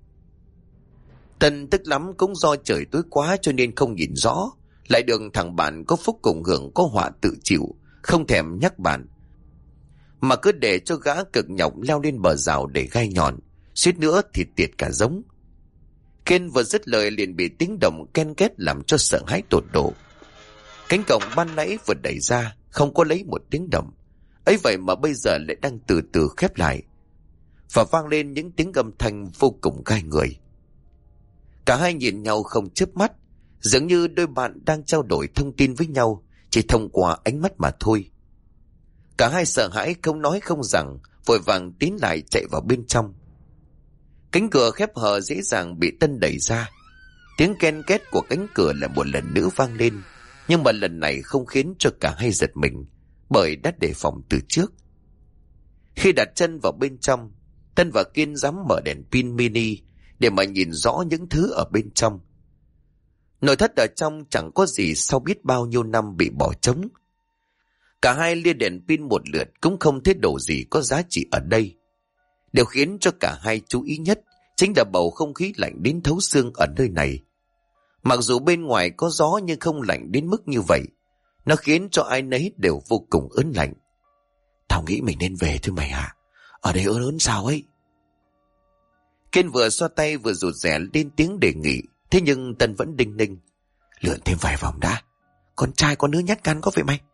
Tân tức lắm, cũng do trời tối quá cho nên không nhìn rõ, lại được thằng bạn có phúc cùng hưởng có họa tự chịu, không thèm nhắc bạn, mà cứ để cho gã cực nhọc leo lên bờ rào để gai nhọn, suýt nữa thì tiệt cả giống. Kiên vừa dứt lời liền bị tiếng động ken két làm cho sợ hãi tột độ. Cánh cổng ban nãy vừa đẩy ra không có lấy một tiếng động, ấy vậy mà bây giờ lại đang từ từ khép lại, và vang lên những tiếng âm thanh vô cùng gai người. Cả hai nhìn nhau không chớp mắt, dường như đôi bạn đang trao đổi thông tin với nhau chỉ thông qua ánh mắt mà thôi. Cả hai sợ hãi không nói không rằng, vội vàng tiến lại chạy vào bên trong. Cánh cửa khép hờ dễ dàng bị Tân đẩy ra. Tiếng ken két của cánh cửa lại một lần nữa vang lên, nhưng mà lần này không khiến cho cả hai giật mình, bởi đã đề phòng từ trước. Khi đặt chân vào bên trong, Tân và Kiên dám mở đèn pin mini để mà nhìn rõ những thứ ở bên trong. Nội thất ở trong chẳng có gì sau biết bao nhiêu năm bị bỏ trống. Cả hai lia đèn pin một lượt cũng không thấy đồ gì có giá trị ở đây. Điều khiến cho cả hai chú ý nhất chính là bầu không khí lạnh đến thấu xương ở nơi này. Mặc dù bên ngoài có gió nhưng không lạnh đến mức như vậy. Nó khiến cho ai nấy đều vô cùng ớn lạnh. Tao nghĩ mình nên về thôi mày à. Ở đây ớn ớn sao ấy. Kiên vừa xoa tay vừa rụt rè lên tiếng đề nghị. Thế nhưng Tân vẫn đinh ninh. Lượn thêm vài vòng đã. Con trai con nữ nhát gan có vậy mày.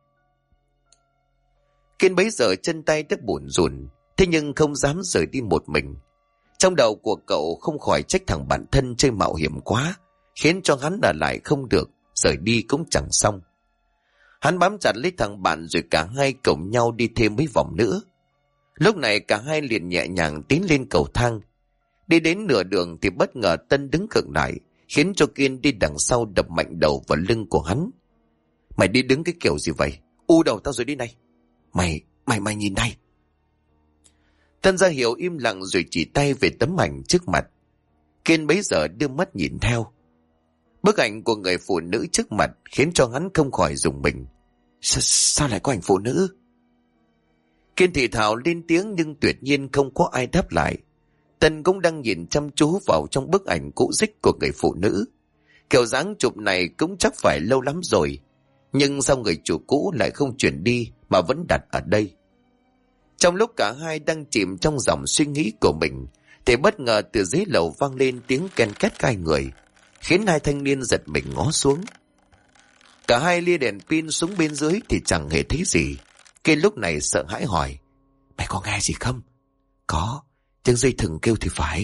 Kiên bấy giờ chân tay đã bủn rủn, thế nhưng không dám rời đi một mình. Trong đầu của cậu không khỏi trách thằng bạn thân chơi mạo hiểm quá, khiến cho hắn ở lại không được, rời đi cũng chẳng xong. Hắn bám chặt lấy thằng bạn rồi cả hai cùng nhau đi thêm mấy vòng nữa. Lúc này cả hai liền nhẹ nhàng tiến lên cầu thang. Đi đến nửa đường thì bất ngờ Tân đứng khựng lại, khiến cho Kiên đi đằng sau đập mạnh đầu vào lưng của hắn. Mày đi đứng cái kiểu gì vậy? U đầu tao rồi đi này. Mày nhìn đây. Tân ra hiệu im lặng rồi chỉ tay về tấm ảnh trước mặt. Kiên bấy giờ đưa mắt nhìn theo. Bức ảnh của người phụ nữ trước mặt khiến cho hắn không khỏi rùng mình. Sao lại có ảnh phụ nữ? Kiên thì thào lên tiếng nhưng tuyệt nhiên không có ai đáp lại. Tân cũng đang nhìn chăm chú vào trong bức ảnh cũ rích của người phụ nữ. Kiểu dáng chụp này cũng chắc phải lâu lắm rồi. Nhưng sao người chủ cũ lại không chuyển đi mà vẫn đặt ở đây? Trong lúc cả hai đang chìm trong dòng suy nghĩ của mình thì bất ngờ từ dưới lầu vang lên tiếng ken két gai người, khiến hai thanh niên giật mình ngó xuống. Cả hai lia đèn pin xuống bên dưới thì chẳng hề thấy gì. Kiên lúc này sợ hãi hỏi, mày có nghe gì không? Có, tiếng dây thừng kêu thì phải.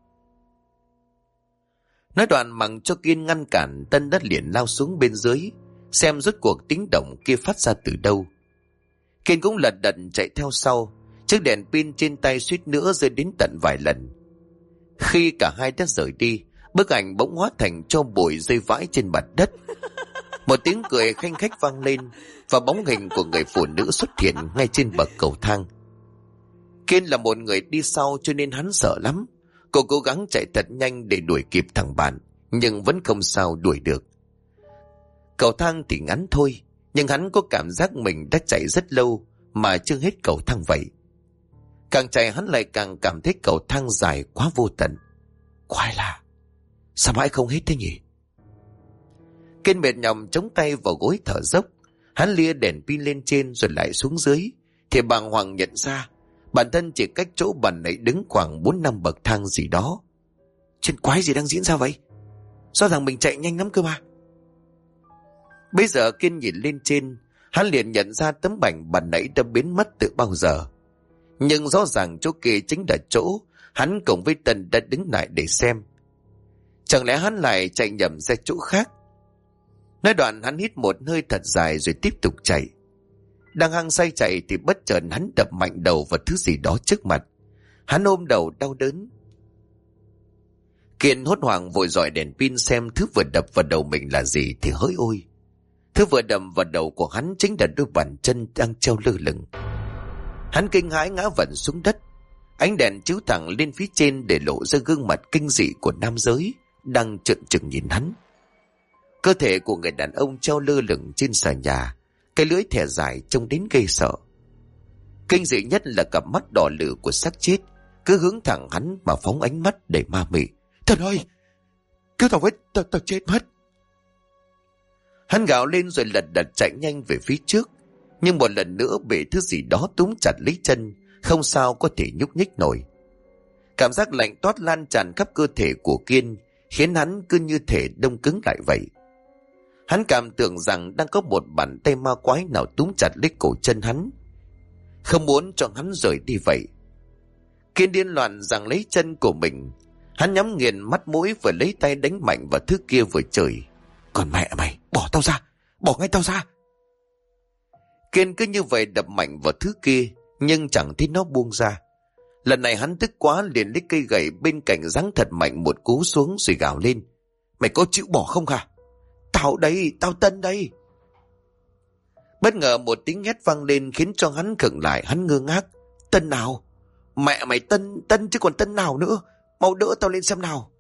Nói đoạn mặc cho Kiên ngăn cản, Tân đất liền lao xuống bên dưới, xem rốt cuộc tiếng động kia phát ra từ đâu. Kiên cũng lật đật chạy theo sau, chiếc đèn pin trên tay suýt nữa rơi đến tận vài lần. Khi cả hai đã rời đi, bức ảnh bỗng hóa thành tro bụi rơi vãi trên mặt đất. Một tiếng cười khanh khách vang lên và bóng hình của người phụ nữ xuất hiện ngay trên bậc cầu thang. Kiên là một người đi sau cho nên hắn sợ lắm. Cô cố gắng chạy thật nhanh để đuổi kịp thằng bạn, nhưng vẫn không sao đuổi được. Cầu thang thì ngắn thôi, nhưng hắn có cảm giác mình đã chạy rất lâu mà chưa hết cầu thang vậy. Càng chạy hắn lại càng cảm thấy cầu thang dài quá vô tận. Khoai là, sao mãi không hết thế nhỉ? Kiên mệt nhọc chống tay vào gối thở dốc. Hắn lia đèn pin lên trên rồi lại xuống dưới, thì bàng hoàng nhận ra bản thân chỉ cách chỗ bàn nãy đứng khoảng 4-5 bậc thang gì đó. Chuyện quái gì đang diễn ra vậy? Rõ ràng mình chạy nhanh lắm cơ mà. Bây giờ Kiên nhìn lên trên, hắn liền nhận ra tấm bảng bàn nãy đã biến mất từ bao giờ. Nhưng rõ ràng chỗ kia chính là chỗ hắn cùng với Tân đã đứng lại để xem. Chẳng lẽ hắn lại chạy nhầm ra chỗ khác? Nói đoạn hắn hít một hơi thật dài rồi tiếp tục chạy. Đang hăng say chạy thì bất chợt hắn đập mạnh đầu vào thứ gì đó trước mặt. Hắn ôm đầu đau đớn. Kiên hốt hoảng vội dọi đèn pin xem thứ vừa đập vào đầu mình là gì thì hỡi ôi. Thứ vừa đập vào đầu của hắn chính là đôi bàn chân đang treo lơ lửng. Hắn kinh hãi ngã vẩn xuống đất. Ánh đèn chiếu thẳng lên phía trên để lộ ra gương mặt kinh dị của nam giới đang trợn trừng nhìn hắn. Cơ thể của người đàn ông treo lơ lửng trên sàn nhà, cái lưỡi thẻ dài trông đến gây sợ. Kinh dị nhất là cặp mắt đỏ lửa của xác chết cứ hướng thẳng hắn mà phóng ánh mắt đầy ma mị. Thần ơi, cứu tao với, tao chết mất. Hắn gào lên rồi lật đật chạy nhanh về phía trước, nhưng một lần nữa bị thứ gì đó túm chặt lấy chân, không sao có thể nhúc nhích nổi. Cảm giác lạnh toát lan tràn khắp cơ thể của Kiên, khiến hắn cứ như thể đông cứng lại vậy. Hắn cảm tưởng rằng đang có một bàn tay ma quái nào túm chặt lấy cổ chân hắn, không muốn cho hắn rời đi vậy. Kiên điên loạn giằng lấy chân của mình. Hắn nhắm nghiền mắt mũi vừa lấy tay đánh mạnh vào thứ kia vừa chửi. Còn mẹ mày, bỏ tao ra, bỏ ngay tao ra. Kiên cứ như vậy đập mạnh vào thứ kia, nhưng chẳng thấy nó buông ra. Lần này hắn tức quá liền lấy cây gậy bên cạnh giáng thật mạnh một cú xuống rồi gào lên. Mày có chịu bỏ không hả? Tao đây, tao Tân đây. Bất ngờ một tiếng hét vang lên khiến cho hắn khựng lại. Hắn ngơ ngác. Tân nào? Mẹ mày Tân chứ còn Tân nào nữa. Mau đỡ tao lên xem nào.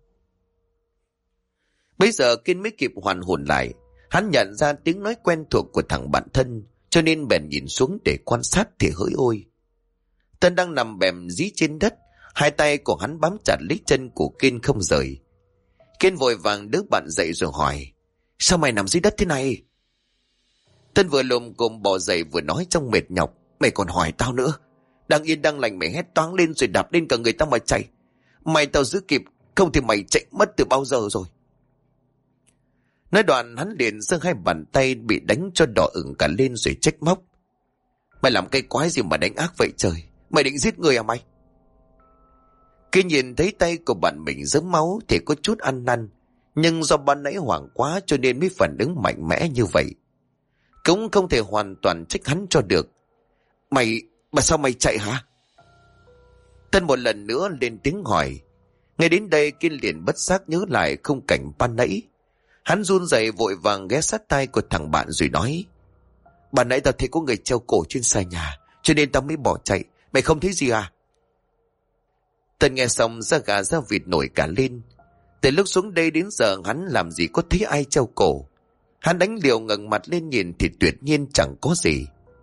Bây giờ Kiên mới kịp hoàn hồn lại. Hắn nhận ra tiếng nói quen thuộc của thằng bạn thân, cho nên bèn nhìn xuống để quan sát thì hỡi ôi. Tân đang nằm bềm dí trên đất, hai tay của hắn bám chặt lấy chân của Kiên không rời. Kiên vội vàng đỡ bạn dậy rồi hỏi. Sao mày nằm dưới đất thế này? Tân vừa lồm cồm bò dậy vừa nói trong mệt nhọc. Mày còn hỏi tao nữa. Đang yên đang lành mày hét toáng lên rồi đạp lên cả người tao mà chạy. Mày tao giữ kịp, không thì mày chạy mất từ bao giờ rồi. Nói đoạn hắn liền giơ hai bàn tay bị đánh cho đỏ ửng cả lên rồi trách móc. Mày làm cái quái gì mà đánh ác vậy trời? Mày định giết người à mày? Khi nhìn thấy tay của bạn mình dớm máu thì có chút ăn năn, nhưng do ban nãy hoảng quá cho nên mới phản ứng mạnh mẽ như vậy. Cũng không thể hoàn toàn trách hắn cho được. Mà sao mày chạy hả? Tân một lần nữa lên tiếng hỏi. Ngay đến đây Kiên liền bất giác nhớ lại khung cảnh ban nãy. Hắn run rẩy vội vàng ghé sát tai của thằng bạn rồi nói. Ban nãy tao thấy có người treo cổ trên sàn nhà, cho nên tao mới bỏ chạy. Mày không thấy gì à? Tân nghe xong da gà da vịt nổi cả lên. Từ lúc xuống đây đến giờ hắn làm gì có thấy ai treo cổ. Hắn đánh liều ngẩng mặt lên nhìn thì tuyệt nhiên chẳng có gì.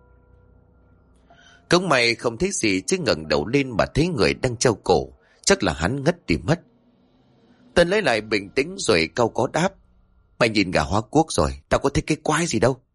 Cũng may không thấy gì chứ ngẩng đầu lên mà thấy người đang treo cổ. Chắc là hắn ngất đi mất. Tân lấy lại bình tĩnh rồi cau có đáp. Mày nhìn gà Hoa Quốc rồi, tao có thấy cái quái gì đâu.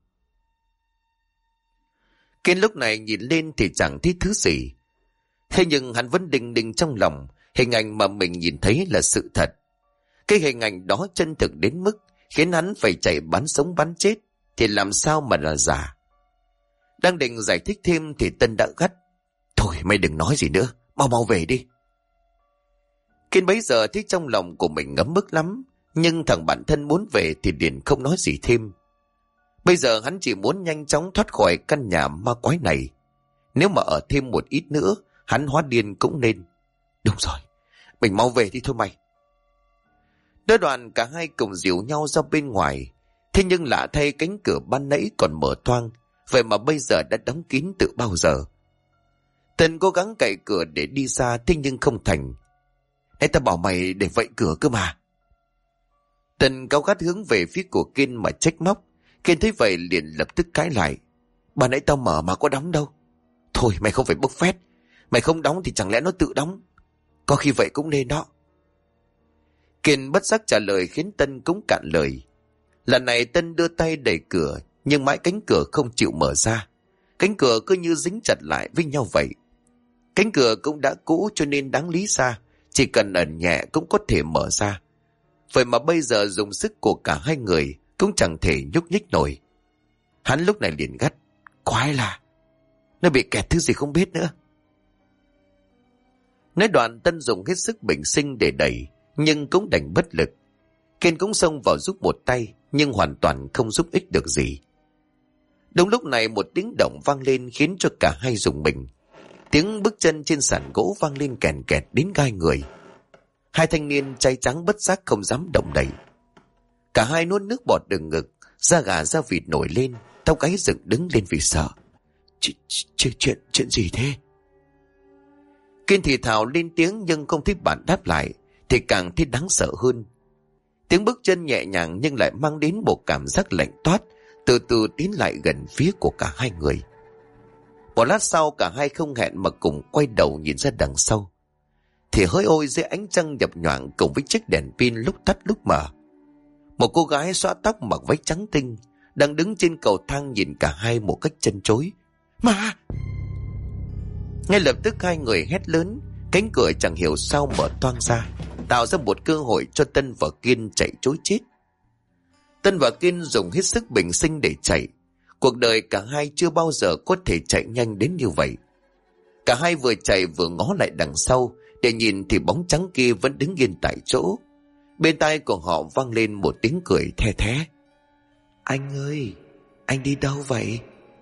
Kiên lúc này nhìn lên thì chẳng thấy thứ gì. Thế nhưng hắn vẫn đinh đinh trong lòng, hình ảnh mà mình nhìn thấy là sự thật. Cái hình ảnh đó chân thực đến mức khiến hắn phải chạy bán sống bán chết, thì làm sao mà là giả. Đang định giải thích thêm thì Tân đã gắt. Thôi mày đừng nói gì nữa, mau về đi. Kiên bấy giờ thấy trong lòng của mình ngấm bức lắm, nhưng thằng bạn thân muốn về thì liền không nói gì thêm. Bây giờ hắn chỉ muốn nhanh chóng thoát khỏi căn nhà ma quái này. Nếu mà ở thêm một ít nữa, hắn hóa điên cũng nên. Đúng rồi, mình mau về đi thôi mày. Đôi đoạn cả hai cùng dìu nhau ra bên ngoài. Thế nhưng lạ thay cánh cửa ban nãy còn mở toang, vậy mà bây giờ đã đóng kín từ bao giờ. Tân cố gắng cậy cửa để đi ra, thế nhưng không thành. Ê, ta bảo mày để vậy cửa cơ mà. Tân cáu gắt hướng về phía của Kiên mà trách móc. Kiên thấy vậy liền lập tức cãi lại. Ban nãy tao mở mà có đóng đâu. Thôi mày không phải bốc phét. Mày không đóng thì chẳng lẽ nó tự đóng. Có khi vậy cũng nên đó. Kiên bất giác trả lời khiến Tân cũng cạn lời. Lần này Tân đưa tay đẩy cửa, nhưng mãi cánh cửa không chịu mở ra. Cánh cửa cứ như dính chặt lại với nhau vậy. Cánh cửa cũng đã cũ cho nên đáng lý ra chỉ cần ẩn nhẹ cũng có thể mở ra. Vậy mà bây giờ dùng sức của cả hai người cũng chẳng thể nhúc nhích nổi. Hắn lúc này liền gắt. Quái là nó bị kẹt thứ gì không biết nữa. Nói đoạn Tân dùng hết sức bình sinh để đẩy, nhưng cũng đành bất lực. Kiên cũng xông vào giúp một tay, nhưng hoàn toàn không giúp ích được gì. Đúng lúc này một tiếng động vang lên khiến cho cả hai rùng mình. Tiếng bước chân trên sàn gỗ vang lên kèn kẹt đến gai người. Hai thanh niên trai trắng bất giác không dám động đậy. Cả hai nuốt nước bọt đường ngực, da gà da vịt nổi lên, tóc gáy dựng đứng lên vì sợ. Chuyện gì thế? Kiên thì thào lên tiếng nhưng không thấy bạn đáp lại, thì càng thấy đáng sợ hơn. Tiếng bước chân nhẹ nhàng nhưng lại mang đến một cảm giác lạnh toát, từ từ tiến lại gần phía của cả hai người. Một lát sau cả hai không hẹn mà cùng quay đầu nhìn ra đằng sau. Thì hỡi ôi, dưới ánh trăng nhập nhoạng cùng với chiếc đèn pin lúc tắt lúc mở, một cô gái xõa tóc mặc váy trắng tinh đang đứng trên cầu thang nhìn cả hai một cách chân chối. Mà! Ngay lập tức hai người hét lớn, cánh cửa chẳng hiểu sao mở toang ra, tạo ra một cơ hội cho Tân và Kiên chạy trối chết. Tân và Kiên dùng hết sức bình sinh để chạy. Cuộc đời cả hai chưa bao giờ có thể chạy nhanh đến như vậy. Cả hai vừa chạy vừa ngó lại đằng sau để nhìn thì bóng trắng kia vẫn đứng yên tại chỗ. Bên tai của họ vang lên một tiếng cười the thé. Anh ơi, anh đi đâu vậy?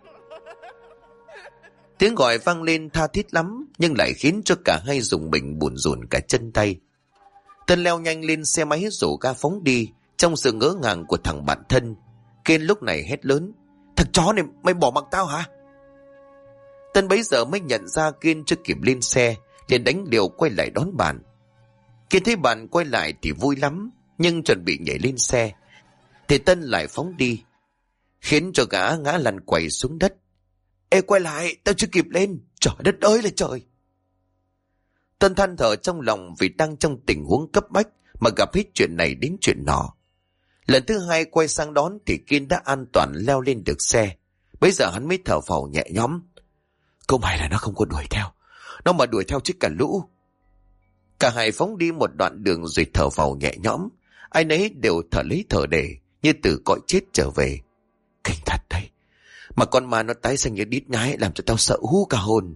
Tiếng gọi vang lên tha thiết lắm, nhưng lại khiến cho cả hai rùng mình bủn rủn cả chân tay. Tân leo nhanh lên xe máy rổ ga phóng đi, trong sự ngỡ ngàng của thằng bạn thân. Kiên lúc này hét lớn. Thằng chó này, mày bỏ mặc tao hả? Tân bấy giờ mới nhận ra Kiên chưa kịp lên xe, liền đánh liều quay lại đón bạn. Kiên thấy bạn quay lại thì vui lắm, nhưng chuẩn bị nhảy lên xe thì Tân lại phóng đi, khiến cho gã ngã lăn quay xuống đất. Ê, quay lại, tao chưa kịp lên. Trời đất ơi là trời! Tân than thở trong lòng vì đang trong tình huống cấp bách mà gặp hết chuyện này đến chuyện nọ. Lần thứ hai quay sang đón thì Kiên đã an toàn leo lên được xe. Bây giờ hắn mới thở phào nhẹ nhõm. Câu may là nó không có đuổi theo. Nó mà đuổi theo chết cả lũ. Cả hai phóng đi một đoạn đường rồi thở phào nhẹ nhõm. Ai nấy đều thở lấy thở để, như từ cõi chết trở về. Kinh thật đấy. Mà con ma nó tái xanh như đít nhái, làm cho tao sợ hú cả hồn.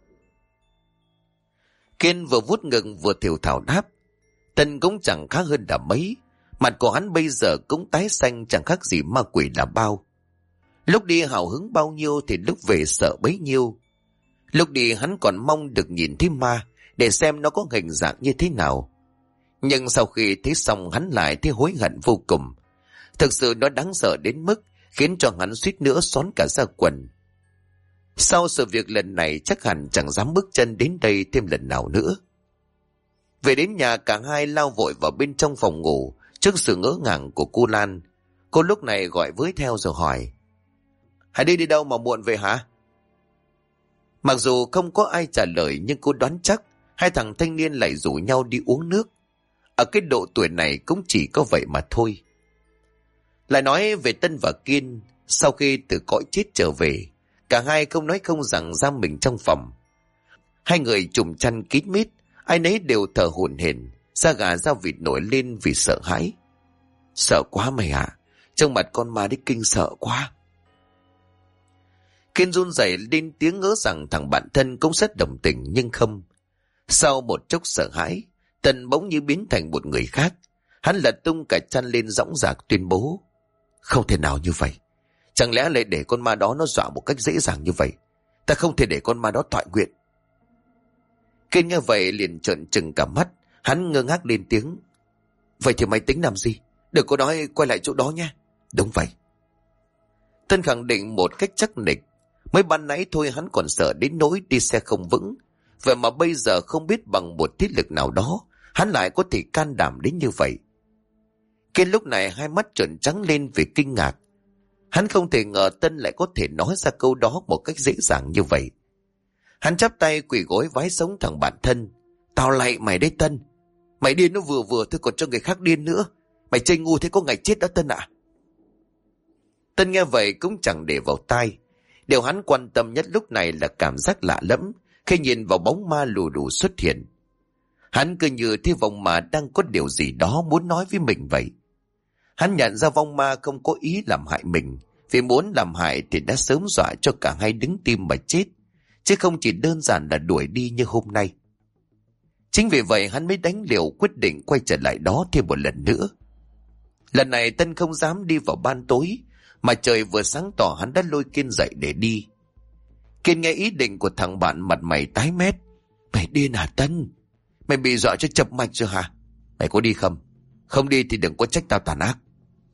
Kiên vừa vuốt ngực vừa thều thào đáp. Tân cũng chẳng khác hơn đã mấy. Mặt của hắn bây giờ cũng tái xanh, chẳng khác gì ma quỷ là bao. Lúc đi hào hứng bao nhiêu thì lúc về sợ bấy nhiêu. Lúc đi hắn còn mong được nhìn thấy ma để xem nó có hình dạng như thế nào. Nhưng sau khi thấy xong hắn lại thấy hối hận vô cùng. Thực sự nó đáng sợ đến mức khiến cho hắn suýt nữa xón cả ra quần. Sau sự việc lần này chắc hẳn chẳng dám bước chân đến đây thêm lần nào nữa. Về đến nhà cả hai lao vội vào bên trong phòng ngủ trước sự ngỡ ngàng của cô Lan. Cô lúc này gọi với theo rồi hỏi. Hãy đi đâu mà muộn về hả? Mặc dù không có ai trả lời nhưng cô đoán chắc hai thằng thanh niên lại rủ nhau đi uống nước. Ở cái độ tuổi này cũng chỉ có vậy mà thôi. Lại nói về Tân và Kiên, sau khi từ cõi chết trở về, cả hai không nói không rằng giam mình trong phòng. Hai người trùm chăn kín mít, ai nấy đều thở hổn hển, da gà da vịt nổi lên vì sợ hãi. Sợ quá mày ạ, trong mặt con ma đấy kinh sợ quá. Kiên run rẩy lên tiếng ngỡ rằng thằng bạn thân cũng rất đồng tình nhưng không. Sau một chốc sợ hãi, Tân bỗng như biến thành một người khác. Hắn lật tung cả chăn lên dõng dạc tuyên bố. Không thể nào như vậy. Chẳng lẽ lại để con ma đó nó dọa một cách dễ dàng như vậy? Ta không thể để con ma đó toại nguyện. Kiên nghe vậy liền trợn trừng cả mắt. Hắn ngơ ngác lên tiếng. Vậy thì mày tính làm gì? Đừng có nói quay lại chỗ đó nha. Đúng vậy. Tân khẳng định một cách chắc nịch. Mới ban nãy thôi hắn còn sợ đến nỗi đi xe không vững. Vậy mà bây giờ không biết bằng một thiết lực nào đó hắn lại có thể can đảm đến như vậy. Kiên lúc này hai mắt trợn trắng lên vì kinh ngạc. Hắn không thể ngờ Tân lại có thể nói ra câu đó một cách dễ dàng như vậy. Hắn chắp tay quỳ gối vái sống thằng bạn thân. Tao lạy mày đấy Tân. Mày điên nó vừa vừa thôi còn cho người khác điên nữa. Mày chơi ngu thế có ngày chết đó Tân ạ. Tân nghe vậy cũng chẳng để vào tai. Điều hắn quan tâm nhất lúc này là cảm giác lạ lẫm khi nhìn vào bóng ma lù đù xuất hiện. Hắn cứ như thấy vong ma đang có điều gì đó muốn nói với mình vậy. Hắn nhận ra vong ma không có ý làm hại mình, vì muốn làm hại thì đã sớm dọa cho cả hai đứng tim mà chết, chứ không chỉ đơn giản là đuổi đi như hôm nay. Chính vì vậy hắn mới đánh liều quyết định quay trở lại đó thêm một lần nữa. Lần này Tân không dám đi vào ban tối, mà trời vừa sáng tỏ hắn đã lôi Kiên dậy để đi. Kiên nghe ý định của thằng bạn mặt mày tái mét. Mày điên hả Tân? Mày bị dọa cho chập mạch chưa hả? Mày có đi không? Không đi thì đừng có trách tao tàn ác.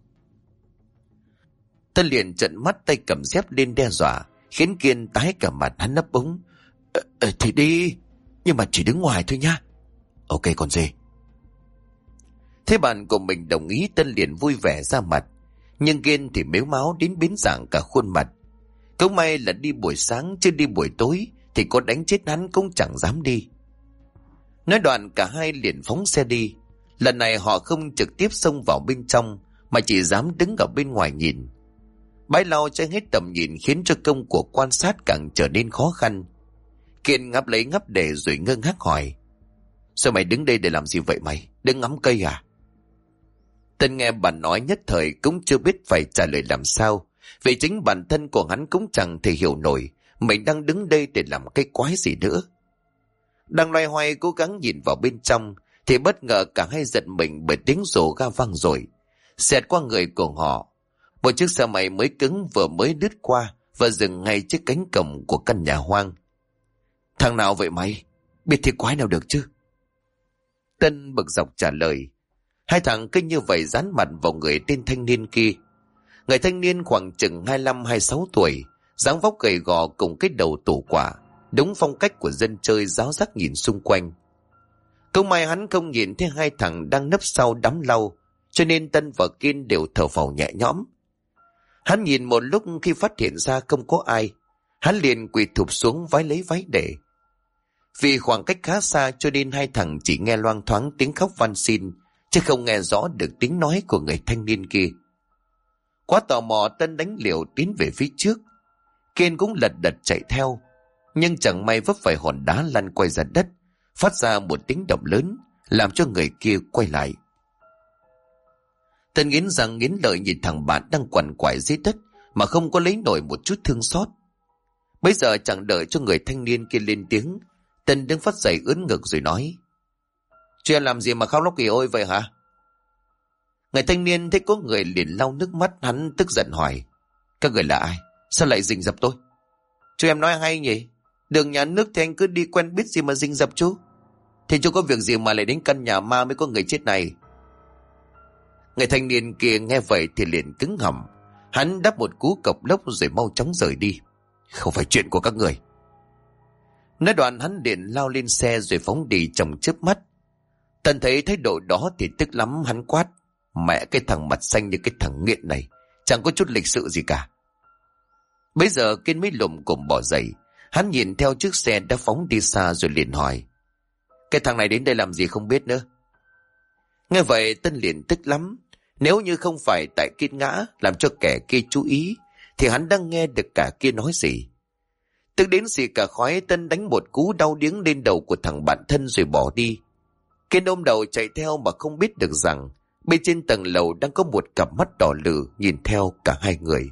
Tân liền trợn mắt, tay cầm dép lên đe dọa, khiến Kiên tái cả mặt. Hắn nấp úng. Thì đi, nhưng mà chỉ đứng ngoài thôi nhá. Ok còn gì. Thế bạn của mình đồng ý, Tân liền vui vẻ ra mặt. Nhưng Kiên thì mếu máo đến biến dạng cả khuôn mặt. Cũng may là đi buổi sáng chứ đi buổi tối thì có đánh chết hắn cũng chẳng dám đi. Nói đoạn cả hai liền phóng xe đi. Lần này họ không trực tiếp xông vào bên trong, mà chỉ dám đứng ở bên ngoài nhìn. Bãi lau che hết tầm nhìn, khiến cho công cuộc quan sát càng trở nên khó khăn. Kiên ngáp lấy ngáp để rồi ngơ ngác hỏi. Sao mày đứng đây để làm gì vậy mày? Đứng ngắm cây à? Tân nghe bạn nói nhất thời cũng chưa biết phải trả lời làm sao. Vì chính bản thân của hắn cũng chẳng thể hiểu nổi mình đang đứng đây để làm cái quái gì nữa. Đang loay hoay cố gắng nhìn vào bên trong thì bất ngờ cả hai giật mình bởi tiếng rồ ga vang rồi. Xẹt qua người của họ, một chiếc xe máy mới cứng vừa mới lướt qua và dừng ngay trước cánh cổng của căn nhà hoang. Thằng nào vậy mày? Biết thì quái nào được chứ? Tân bực dọc trả lời. Hai thằng cứ như vậy dán mặt vào người tên thanh niên kia. Người thanh niên khoảng chừng 25-26 tuổi, dáng vóc gầy gò cùng cái đầu tủ quả, đúng phong cách của dân chơi ráo rắc nhìn xung quanh. Không may hắn không nhìn thấy hai thằng đang nấp sau đám lau, cho nên Tân và Kiên đều thở phào nhẹ nhõm. Hắn nhìn một lúc, khi phát hiện ra không có ai, hắn liền quỳ thụp xuống vái lấy váy để. Vì khoảng cách khá xa cho nên hai thằng chỉ nghe loang thoáng tiếng khóc van xin, chứ không nghe rõ được tiếng nói của người thanh niên kia. Quá tò mò, Tân đánh liều tiến về phía trước. Kiên cũng lật đật chạy theo, nhưng chẳng may vấp phải hòn đá lăn quay ra đất, phát ra một tiếng động lớn, làm cho người kia quay lại. Tân nghiến răng nghiến lợi nhìn thằng bạn đang quằn quại dưới đất mà không có lấy nổi một chút thương xót. Bây giờ chẳng đợi cho người thanh niên kia lên tiếng, Tân đứng phát dậy ướn ngực rồi nói. Chuyện làm gì mà khóc lóc kì ôi vậy hả? Người thanh niên thấy có người liền lau nước mắt, hắn tức giận hỏi. Các người là ai? Sao lại rình rập tôi? Chú em nói hay nhỉ? Đường nhà nước thì anh cứ đi quen biết gì mà rình rập chú? Thì chú có việc gì mà lại đến căn nhà ma mới có người chết này? Người thanh niên kia nghe vậy thì liền cứng họng. Hắn đáp một cú cộc lốc rồi mau chóng rời đi. Không phải chuyện của các người. Nói đoạn hắn liền lao lên xe rồi phóng đi trong chớp mắt. Tân thấy thái độ đó thì tức lắm, hắn quát. Mẹ cái thằng mặt xanh như cái thằng nghiện này, chẳng có chút lịch sự gì cả. Bây giờ Kiên mới lùm cùm bỏ dậy. Hắn nhìn theo chiếc xe đã phóng đi xa rồi liền hỏi. Cái thằng này đến đây làm gì không biết nữa. Nghe vậy Tân liền tức lắm. Nếu như không phải tại Kiên ngã làm cho kẻ kia chú ý thì hắn đang nghe được cả kia nói gì. Tức đến xì cả khói, Tân đánh một cú đau điếng lên đầu của thằng bạn thân rồi bỏ đi. Kiên ôm đầu chạy theo mà không biết được rằng bên trên tầng lầu đang có một cặp mắt đỏ lừ nhìn theo cả hai người.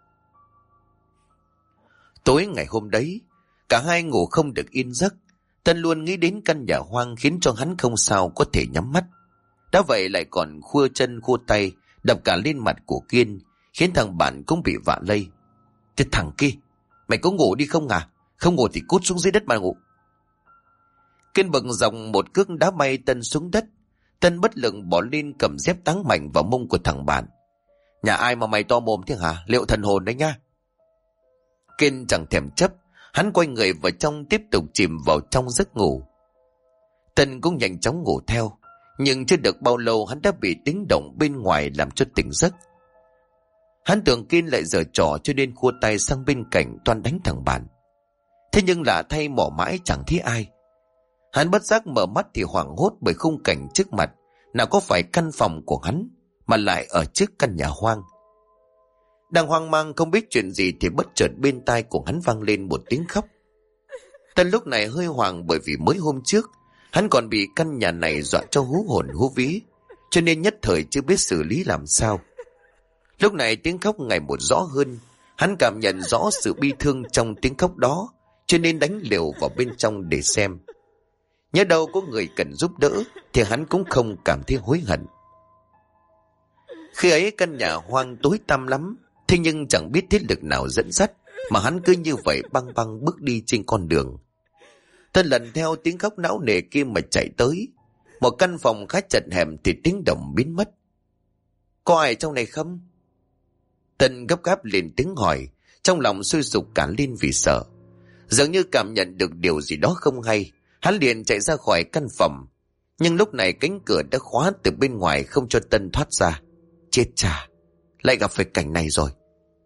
Tối ngày hôm đấy, cả hai ngủ không được yên giấc. Tân luôn nghĩ đến căn nhà hoang khiến cho hắn không sao có thể nhắm mắt. Đã vậy lại còn khua chân khua tay đập cả lên mặt của Kiên, khiến thằng bạn cũng bị vạ lây. Thế thằng kia, mày có ngủ đi không à? Không ngủ thì cút xuống dưới đất mà ngủ. Kiên bực dòng một cước đá bay Tân xuống đất. Tân bất lực bỏ lên cầm dép táng mạnh vào mông của thằng bạn. Nhà ai mà mày to mồm thế hả? Liệu thần hồn đấy nha. Kiên chẳng thèm chấp, hắn quay người vào trong tiếp tục chìm vào trong giấc ngủ. Tân cũng nhanh chóng ngủ theo, nhưng chưa được bao lâu hắn đã bị tiếng động bên ngoài làm cho tỉnh giấc. Hắn tưởng Kiên lại giở trò cho nên khua tay sang bên cạnh toan đánh thằng bạn. Thế nhưng lạ thay mỏ mãi chẳng thấy ai. Hắn bất giác mở mắt thì hoảng hốt bởi khung cảnh trước mặt, nào có phải căn phòng của hắn mà lại ở trước căn nhà hoang. Đang hoang mang không biết chuyện gì thì bất chợt bên tai của hắn vang lên một tiếng khóc. Tân lúc này hơi hoảng bởi vì mới hôm trước hắn còn bị căn nhà này dọa cho hú hồn hú ví, cho nên nhất thời chưa biết xử lý làm sao. Lúc này tiếng khóc ngày một rõ hơn, hắn cảm nhận rõ sự bi thương trong tiếng khóc đó, cho nên đánh liều vào bên trong để xem. Nhớ đâu có người cần giúp đỡ thì hắn cũng không cảm thấy hối hận. Khi ấy căn nhà hoang tối tăm lắm, thế nhưng chẳng biết thế lực nào dẫn dắt mà hắn cứ như vậy băng băng bước đi trên con đường. Tân lần theo tiếng khóc não nề kia mà chạy tới. Một căn phòng khá chật hẹp thì tiếng động biến mất. Có ai trong này không? Tân gấp gáp lên tiếng hỏi, trong lòng sôi sục cả lên vì sợ. Dường như cảm nhận được điều gì đó không hay, hắn liền chạy ra khỏi căn phòng. Nhưng lúc này cánh cửa đã khóa từ bên ngoài không cho Tân thoát ra. Chết cha, lại gặp phải cảnh này rồi.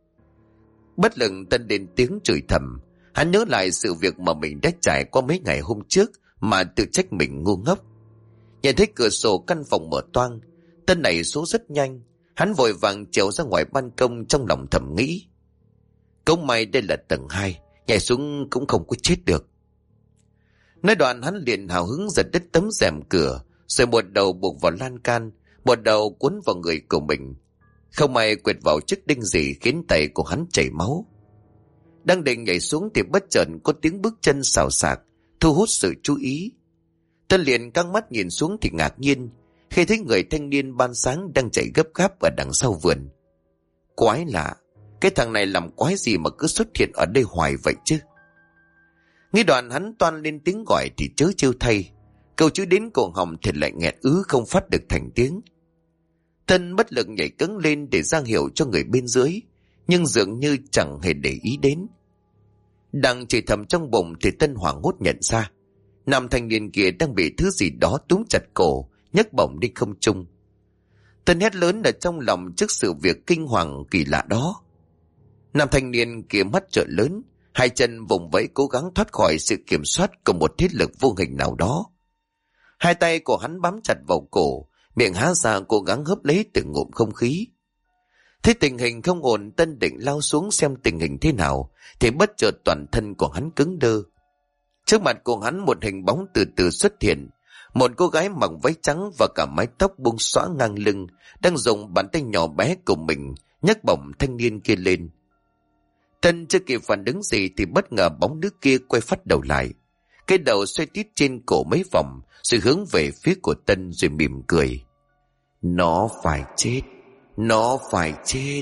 Bất lực Tân lên tiếng chửi thầm. Hắn nhớ lại sự việc mà mình đã trải qua mấy ngày hôm trước mà tự trách mình ngu ngốc. Nhìn thấy cửa sổ căn phòng mở toang, Tân này số rất nhanh. Hắn vội vàng trèo ra ngoài ban công, trong lòng thầm nghĩ, cũng may đây là tầng 2, nhảy xuống cũng không có chết được. Nói đoạn hắn liền hào hứng giật đứt tấm rèm cửa, rồi một đầu buộc vào lan can, một đầu cuốn vào người của mình. Không may quệt vào chiếc đinh gì khiến tay của hắn chảy máu. Đang định nhảy xuống thì bất chợt có tiếng bước chân xào xạc thu hút sự chú ý. Tân liền căng mắt nhìn xuống thì ngạc nhiên khi thấy người thanh niên ban sáng đang chạy gấp gáp ở đằng sau vườn. Quái lạ, cái thằng này làm quái gì mà cứ xuất hiện ở đây hoài vậy chứ? Nghĩ đoạn hắn toan lên tiếng gọi thì chớ trêu thay, câu chữ đến cổ họng thì lại nghẹt ứ không phát được thành tiếng. Tân bất lực nhảy cẫng lên để ra hiệu cho người bên dưới, nhưng dường như chẳng hề để ý đến. Đang chửi thầm trong bụng thì Tân hoảng hốt nhận ra nam thanh niên kia đang bị thứ gì đó túm chặt cổ, nhấc bổng đi không trung. Tân hét lớn ở trong lòng trước sự việc kinh hoàng kỳ lạ đó. Nam thanh niên kia mắt trợn lớn, hai chân vùng vẫy cố gắng thoát khỏi sự kiểm soát của một thế lực vô hình nào đó. Hai tay của hắn bám chặt vào cổ, miệng há ra cố gắng hớp lấy từng ngụm không khí. Thấy tình hình không ổn, Tân định lao xuống xem tình hình thế nào thì bất chợt toàn thân của hắn cứng đơ. Trước mặt của hắn một hình bóng từ từ xuất hiện. Một cô gái mặc váy trắng và cả mái tóc buông xõa ngang lưng đang dùng bàn tay nhỏ bé của mình nhấc bổng thanh niên kia lên. Tân chưa kịp phản ứng gì thì bất ngờ bóng nước kia quay phát đầu lại. Cái đầu xoay tít trên cổ mấy vòng rồi hướng về phía của Tân rồi mỉm cười. Nó phải chết, nó phải chết.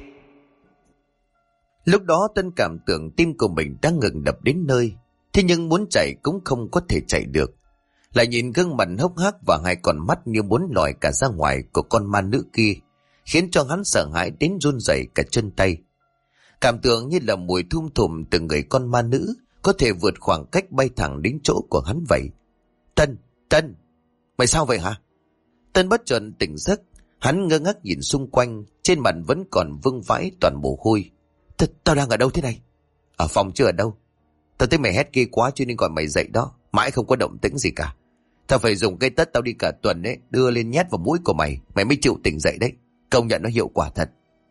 Lúc đó Tân cảm tưởng tim của mình đang ngừng đập đến nơi, thế nhưng muốn chạy cũng không có thể chạy được. Lại nhìn gương mặt hốc hác và hai con mắt như muốn lòi cả ra ngoài của con ma nữ kia, khiến cho hắn sợ hãi đến run rẩy cả chân tay. Cảm tưởng như là mùi thum thùm từ người con ma nữ có thể vượt khoảng cách bay thẳng đến chỗ của hắn vậy. Tân, mày sao vậy hả? Tân bất chợt tỉnh giấc, hắn ngơ ngác nhìn xung quanh, trên mặt vẫn còn vương vãi toàn mồ hôi. Tao đang ở đâu thế này? Ở phòng chứ ở đâu? Tao thấy mày hét ghê quá cho nên gọi mày dậy đó, mãi không có động tĩnh gì cả. Tao phải dùng cây tất tao đi cả tuần đấy, đưa lên nhét vào mũi của mày, mày mới chịu tỉnh dậy đấy. Công nhận nó hiệu quả thật.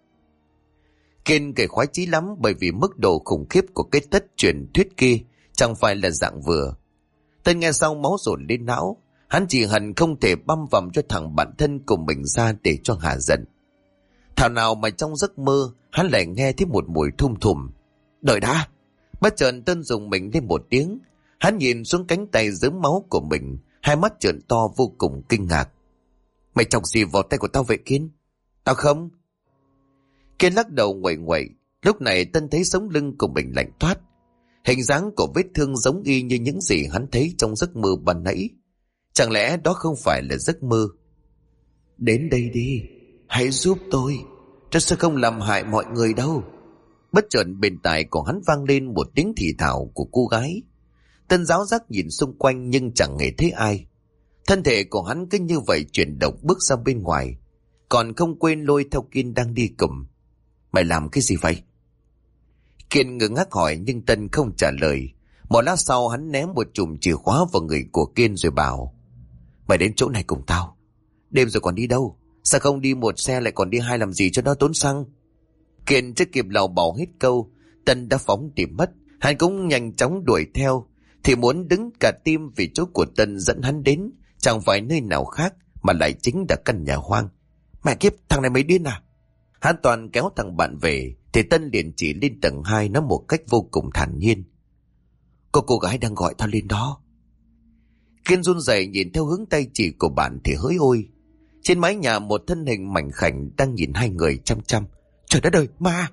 Kiên kể khoái chí lắm bởi vì mức độ khủng khiếp của cái tất truyền thuyết kia chẳng phải là dạng vừa. Tân nghe xong máu dồn lên não, hắn chỉ hận không thể băm vằm cho thằng bạn thân của mình ra để cho hạ giận. Thảo nào mà trong giấc mơ hắn lại nghe thấy một mùi thum thùm. Đợi đã! Bất chợt Tân dùng mình lên một tiếng. Hắn nhìn xuống cánh tay dớm máu của mình, hai mắt trợn to vô cùng kinh ngạc. Mày chọc gì vào tay của tao vậy Kiên? Tao không. Kiên lắc đầu nguậy nguậy. Lúc này Tân thấy sống lưng của mình lạnh toát. Hình dáng của vết thương giống y như những gì hắn thấy trong giấc mơ ban nãy. Chẳng lẽ đó không phải là giấc mơ? Đến đây đi, hãy giúp tôi sẽ không làm hại mọi người đâu. Bất chợt bên tai của hắn vang lên một tiếng thì thào của cô gái. Tân giáo giác nhìn xung quanh nhưng chẳng hề thấy ai. Thân thể của hắn cứ như vậy chuyển động bước ra bên ngoài, còn không quên lôi theo Kiên đang đi cùng. Mày làm cái gì vậy? Kiên ngừng ngác hỏi nhưng Tân không trả lời. Một lát sau hắn ném một chùm chìa khóa vào người của Kiên rồi bảo: Mày đến chỗ này cùng tao. Đêm rồi còn đi đâu? Sao không đi một xe lại còn đi hai làm gì cho nó tốn xăng? Kiên chưa kịp lào bảo hết câu, Tân đã phóng tìm mất. Hắn cũng nhanh chóng đuổi theo, thì muốn đứng cả tim vì chỗ của Tân dẫn hắn đến chẳng phải nơi nào khác mà lại chính là căn nhà hoang. Mẹ kiếp, thằng này mới điên à? Hắn toàn kéo thằng bạn về thì Tân liền chỉ lên tầng 2 nó một cách vô cùng thản nhiên. Cô gái đang gọi tao lên đó. Kiên run rẩy nhìn theo hướng tay chỉ của bạn thì hỡi ôi. Trên mái nhà một thân hình mảnh khảnh đang nhìn hai người chăm chăm. Trời đất ơi, ma!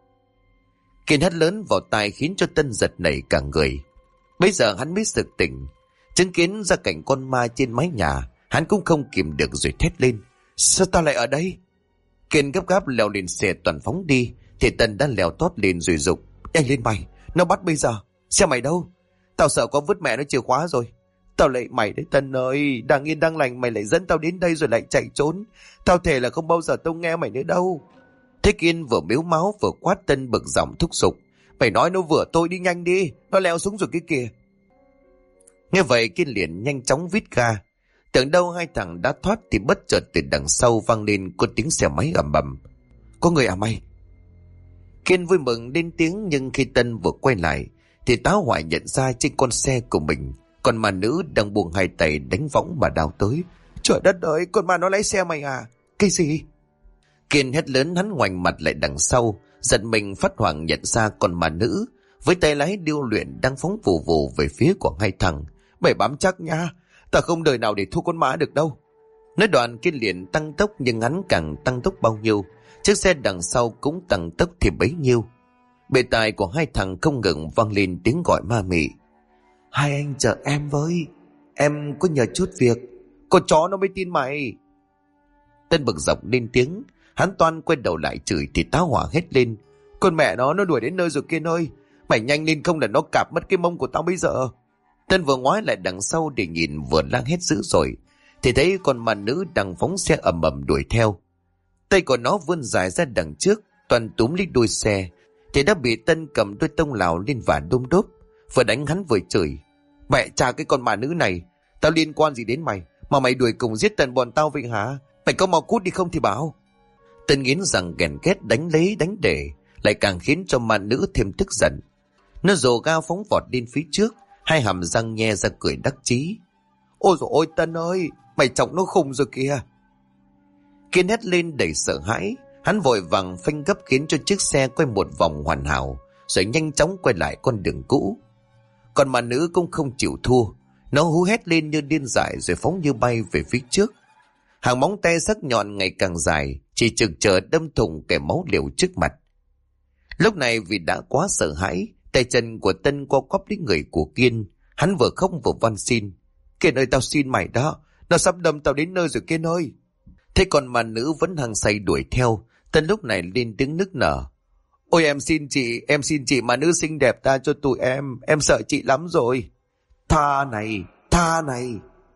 Kiên hét lớn vào tai khiến cho Tân giật nảy cả người. Bây giờ hắn mới sực tỉnh, chứng kiến ra cảnh con ma trên mái nhà, hắn cũng không kìm được rồi thét lên. Sao tao lại ở đây? Kiên gấp gáp leo lên xe toàn phóng đi, thì Tân đã leo tót lên rồi dục. Nhanh lên mày, nó bắt bây giờ. Xe mày đâu? Tao sợ có vứt mẹ nó chìa khóa rồi. Tao lại mày đấy Tân ơi, đang yên đang lành mày lại dẫn tao đến đây rồi lại chạy trốn. Tao thề là không bao giờ tao nghe mày nữa đâu. Thế Kiên vừa mếu máu vừa quát Tân bực giọng thúc giục. Mày nói nó vừa tôi đi nhanh đi, nó leo xuống rồi cái kìa. Nghe vậy Kiên liền nhanh chóng vít ga. Tưởng đâu hai thằng đã thoát thì bất chợt từ đằng sau vang lên có tiếng xe máy ầm ầm. Có người à mày? Kiên vui mừng lên tiếng, nhưng khi Tân vừa quay lại thì táo hỏa nhận ra trên con xe của mình con ma nữ đang buông hai tay đánh võng mà đào tới. Trời đất ơi, con ma nó lái xe mày à? Cái gì? Kiên hét lớn, hắn ngoảnh mặt lại đằng sau, giật mình phát hoảng nhận ra con ma nữ với tay lái điêu luyện đang phóng vù vù về phía của hai thằng. Mày bám chắc nha, ta không đời nào để thua con ma được đâu. Nói đoạn Kiên liền tăng tốc, nhưng hắn càng tăng tốc bao nhiêu, chiếc xe đằng sau cũng tăng tốc thì bấy nhiêu. Bề tai của hai thằng không ngừng vang lên tiếng gọi ma mị. Hai anh chờ em với, em có nhờ chút việc. Con chó nó mới tin mày. Tân bực dọc lên tiếng, hắn toan quay đầu lại chửi thì táo hỏa hét lên. Con mẹ nó đuổi đến nơi rồi Kiên ơi. Mày nhanh lên không là nó cạp mất cái mông của tao bây giờ. Tân vừa ngoái lại đằng sau để nhìn, vừa lang hét dữ rồi thì thấy con ma nữ đang phóng xe ầm ầm đuổi theo. Tay của nó vươn dài ra đằng trước, toàn túm lấy đuôi xe thì đã bị Tân cầm đuôi tông lào lên và đôm đốp, vừa đánh hắn vừa chửi. Mẹ cha cái con ma nữ này, tao liên quan gì đến mày mà mày đuổi cùng giết tận bọn tao vậy hả? Mày có mau cút đi không thì bảo. Tân nghiến rằng ghen ghét đánh lấy đánh để, lại càng khiến cho ma nữ thêm tức giận. Nó rồ ga phóng vọt lên phía trước, hai hàm răng nhe ra cười đắc chí. Ôi dồi ôi Tân ơi, mày chọc nó khùng rồi kìa. Kiên hét lên đầy sợ hãi, hắn vội vàng phanh gấp khiến cho chiếc xe quay một vòng hoàn hảo, rồi nhanh chóng quay lại con đường cũ. Còn ma nữ cũng không chịu thua, nó hú hét lên như điên dại rồi phóng như bay về phía trước. Hàng móng tay sắc nhọn ngày càng dài, chỉ chực chờ đâm thủng kẻ máu liều trước mặt. Lúc này vì đã quá sợ hãi, tay chân của Tân co quắp đến người của Kiên, hắn vừa khóc vừa van xin. Kiên ơi, tao xin mày đó, nó sắp đâm tao đến nơi rồi Kiên ơi. Thế còn ma nữ vẫn hăng say đuổi theo, Tân lúc này lên tiếng nức nở. Ôi em xin chị ma nữ xinh đẹp ta cho tụi em sợ chị lắm rồi. Tha này.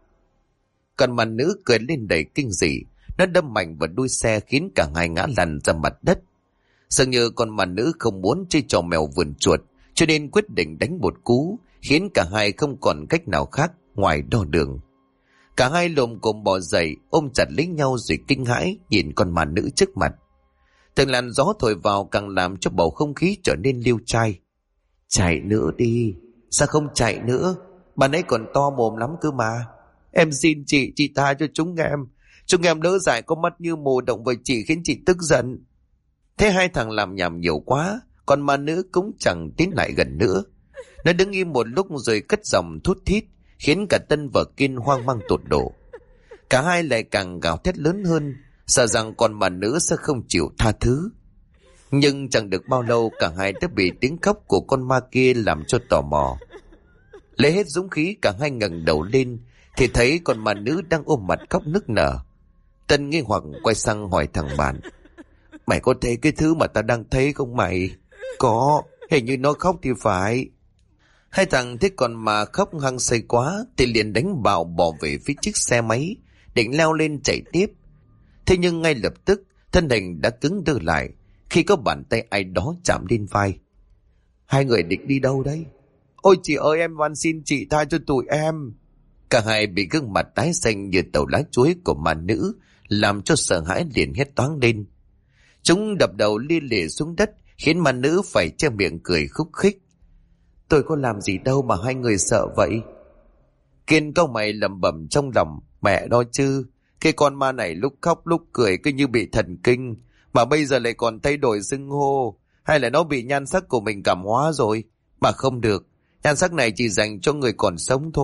Còn ma nữ cười lên đầy kinh dị, nó đâm mạnh vào đuôi xe khiến cả hai ngã lăn ra mặt đất. Dường như con ma nữ không muốn chơi trò mèo vườn chuột, cho nên quyết định đánh một cú, khiến cả hai không còn cách nào khác ngoài đo đường. Cả hai lồm cồm bò dậy, ôm chặt lấy nhau rồi kinh hãi nhìn con ma nữ trước mặt. Từng làn gió thổi vào càng làm cho bầu không khí trở nên liêu trai. Chạy nữa đi. Sao không chạy nữa? Bạn ấy còn to mồm lắm cơ mà. Em xin chị tha cho chúng em. Chúng em lỡ dại có mắt như mù động với chị khiến chị tức giận. Thế hai thằng làm nhảm nhiều quá, còn ma nữ cũng chẳng tiến lại gần nữa. Nó đứng im một lúc rồi cất giọng thút thít, khiến cả Tân và Kiên hoang mang tột độ. Cả hai lại càng gào thét lớn hơn, sợ rằng con ma nữ sẽ không chịu tha thứ. Nhưng chẳng được bao lâu cả hai đã bị tiếng khóc của con ma kia làm cho tò mò. Lấy hết dũng khí cả hai ngẩng đầu lên thì thấy con ma nữ đang ôm mặt khóc nức nở. Tân nghi hoặc quay sang hỏi thằng bạn. Mày có thấy cái thứ mà ta đang thấy không mày? Có, hình như nó khóc thì phải. Hai thằng thấy con ma khóc hăng say quá thì liền đánh bạo bỏ về phía chiếc xe máy, định leo lên chạy tiếp. Thế nhưng ngay lập tức thân hình đã cứng đơ lại khi có bàn tay ai đó chạm lên vai. Hai người định đi đâu đấy? Ôi chị ơi, em van xin chị tha cho tụi em. Cả hai bị gương mặt tái xanh như tàu lá chuối của ma nữ làm cho sợ hãi liền hét toáng lên. Chúng đập đầu lia lịa xuống đất khiến ma nữ phải che miệng cười khúc khích. Tôi có làm gì đâu mà hai người sợ vậy? Kiên cau mày lẩm bẩm trong lòng. Mẹ đó chứ, cái con ma này lúc khóc lúc cười cứ như bị thần kinh, mà bây giờ lại còn thay đổi xưng hô. Hay là nó bị nhan sắc của mình cảm hóa rồi? Mà không được, nhan sắc này chỉ dành cho người còn sống thôi.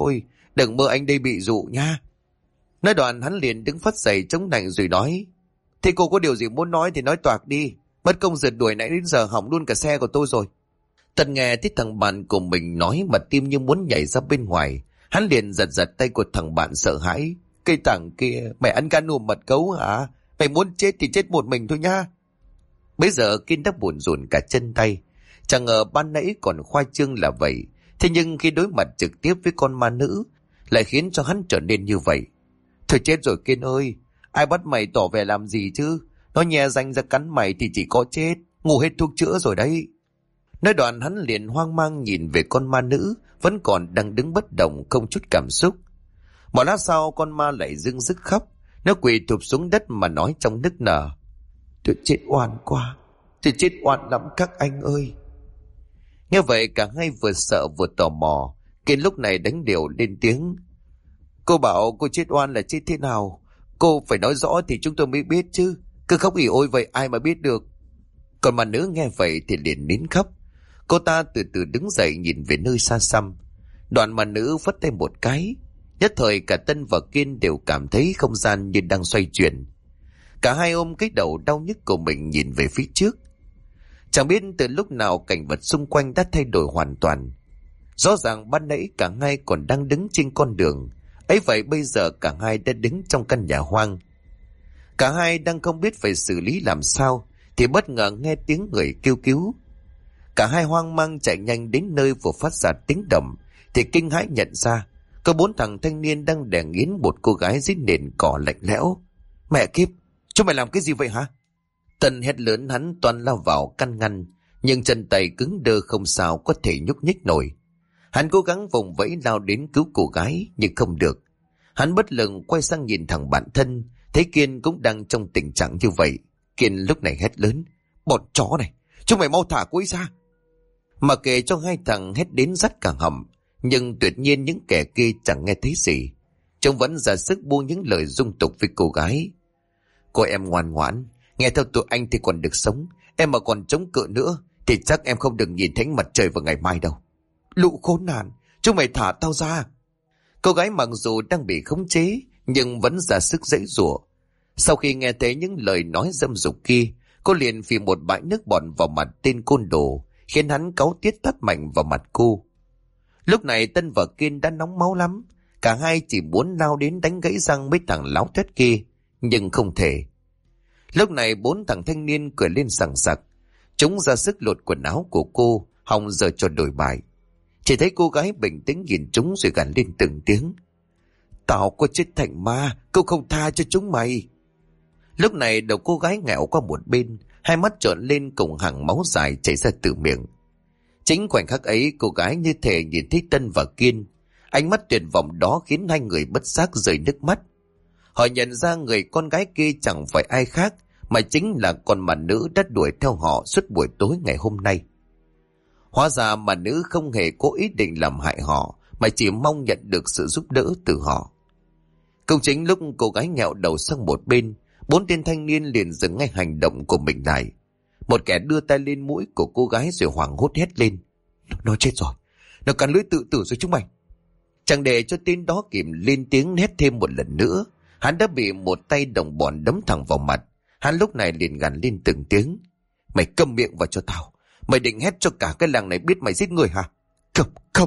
Đừng mơ anh đây bị dụ nha. Nói đoạn hắn liền đứng phắt dậy chống nạnh rồi nói: Thế cô có điều gì muốn nói thì nói toạc đi. Mất công rượt đuổi nãy đến giờ hỏng luôn cả xe của tôi rồi. Tân nghe thấy thằng bạn của mình nói mà tim như muốn nhảy ra bên ngoài. Hắn liền giật giật tay của thằng bạn sợ hãi. Cây thằng kia, mày ăn gan ùm mật gấu hả? Mày muốn chết thì chết một mình thôi nha. Bây giờ Kiên đã buồn rùn cả chân tay. Chẳng ngờ ban nãy còn khoa trương là vậy. Thế nhưng khi đối mặt trực tiếp với con ma nữ lại khiến cho hắn trở nên như vậy. Thôi chết rồi Kiên ơi. Ai bắt mày tỏ vẻ làm gì chứ? Nó nhè răng ra cắn mày thì chỉ có chết. Ngủ hết thuốc chữa rồi đấy. Nói đoạn hắn liền hoang mang nhìn về con ma nữ vẫn còn đang đứng bất động không chút cảm xúc. Một lát sau con ma lại dưng dứt khóc. Nó quỳ thụp xuống đất mà nói trong nức nở: Tôi chết oan quá. Tôi chết oan lắm các anh ơi. Nghe vậy cả hai vừa sợ vừa tò mò. Kiên lúc này đánh điều lên tiếng: Cô bảo cô chết oan là chết thế nào? Cô phải nói rõ thì chúng tôi mới biết chứ. Cứ khóc ỉ ôi vậy ai mà biết được. Còn mà nữ nghe vậy thì liền nín khóc. Cô ta từ từ đứng dậy nhìn về nơi xa xăm. Đoạn mà nữ phất tay một cái. Nhất thời cả Tân và Kiên đều cảm thấy không gian như đang xoay chuyển. Cả hai ôm cái đầu đau nhức của mình nhìn về phía trước. Chẳng biết từ lúc nào cảnh vật xung quanh đã thay đổi hoàn toàn. Rõ ràng ban nãy cả hai còn đang đứng trên con đường. Ấy vậy bây giờ cả hai đã đứng trong căn nhà hoang. Cả hai đang không biết phải xử lý làm sao thì bất ngờ nghe tiếng người kêu cứu. Cả hai hoang mang chạy nhanh đến nơi vừa phát ra tiếng động thì kinh hãi nhận ra có 4 thằng thanh niên đang đè nghiến một cô gái dưới nền cỏ lạnh lẽo. Mẹ kiếp, chúng mày làm cái gì vậy hả? Tân hét lớn, hắn toàn lao vào căn ngăn, nhưng chân tay cứng đơ không sao có thể nhúc nhích nổi. Hắn cố gắng vùng vẫy lao đến cứu cô gái nhưng không được. Hắn bất lực quay sang nhìn thằng bạn thân, thấy Kiên cũng đang trong tình trạng như vậy. Kiên lúc này hét lớn: Bọn chó này, chúng mày mau thả cô ấy ra. Mà kể cho hai thằng hét đến rắt cả họng, nhưng tuyệt nhiên những kẻ kia chẳng nghe thấy gì. Chúng vẫn ra sức buông những lời dung tục với cô gái. Cô em ngoan ngoãn, nghe theo tụi anh thì còn được sống. Em mà còn chống cự nữa thì chắc em không được nhìn thấy mặt trời vào ngày mai đâu. Lũ khốn nạn, chúng mày thả tao ra. Cô gái mặc dù đang bị khống chế nhưng vẫn ra sức giãy giụa. Sau khi nghe thấy những lời nói dâm dục kia, cô liền phì một bãi nước bọt vào mặt tên côn đồ, khiến hắn cáu tiết tát mạnh vào mặt cô. Lúc này Tân và Kiên đã nóng máu lắm. Cả hai chỉ muốn lao đến đánh gãy răng mấy thằng láo thét kia, nhưng không thể. Lúc này 4 thằng thanh niên cười lên sằng sặc. Chúng ra sức lột quần áo của cô, hòng giờ cho đổi bài. Chỉ thấy cô gái bình tĩnh nhìn chúng rồi gằn lên từng tiếng: Tao có chết thành ma, cô không tha cho chúng mày. Lúc này đầu cô gái ngẹo qua một bên, hai mắt trợn lên cùng hàng máu dài chảy ra từ miệng. Chính khoảnh khắc ấy cô gái như thể nhìn thấy Tân và Kiên. Ánh mắt tuyệt vọng đó khiến hai người bất giác rơi nước mắt. Họ nhận ra người con gái kia chẳng phải ai khác mà chính là con mà nữ đã đuổi theo họ suốt buổi tối ngày hôm nay. Hóa ra mà nữ không hề có ý định làm hại họ, mà chỉ mong nhận được sự giúp đỡ từ họ. Cũng chính lúc cô gái nhẹo đầu sang một bên, 4 tên thanh niên liền dừng ngay hành động của mình lại. Một kẻ đưa tay lên mũi của cô gái rồi hoảng hốt hét lên: Nó chết rồi, nó cắn lưỡi tự tử rồi chúng mày. Chẳng để cho tên đó kịp lên tiếng hét thêm một lần nữa, hắn đã bị một tay đồng bọn đấm thẳng vào mặt. Hắn lúc này liền gằn lên từng tiếng: Mày câm miệng vào cho tao. Mày định hét cho cả cái làng này biết mày giết người hả? Không.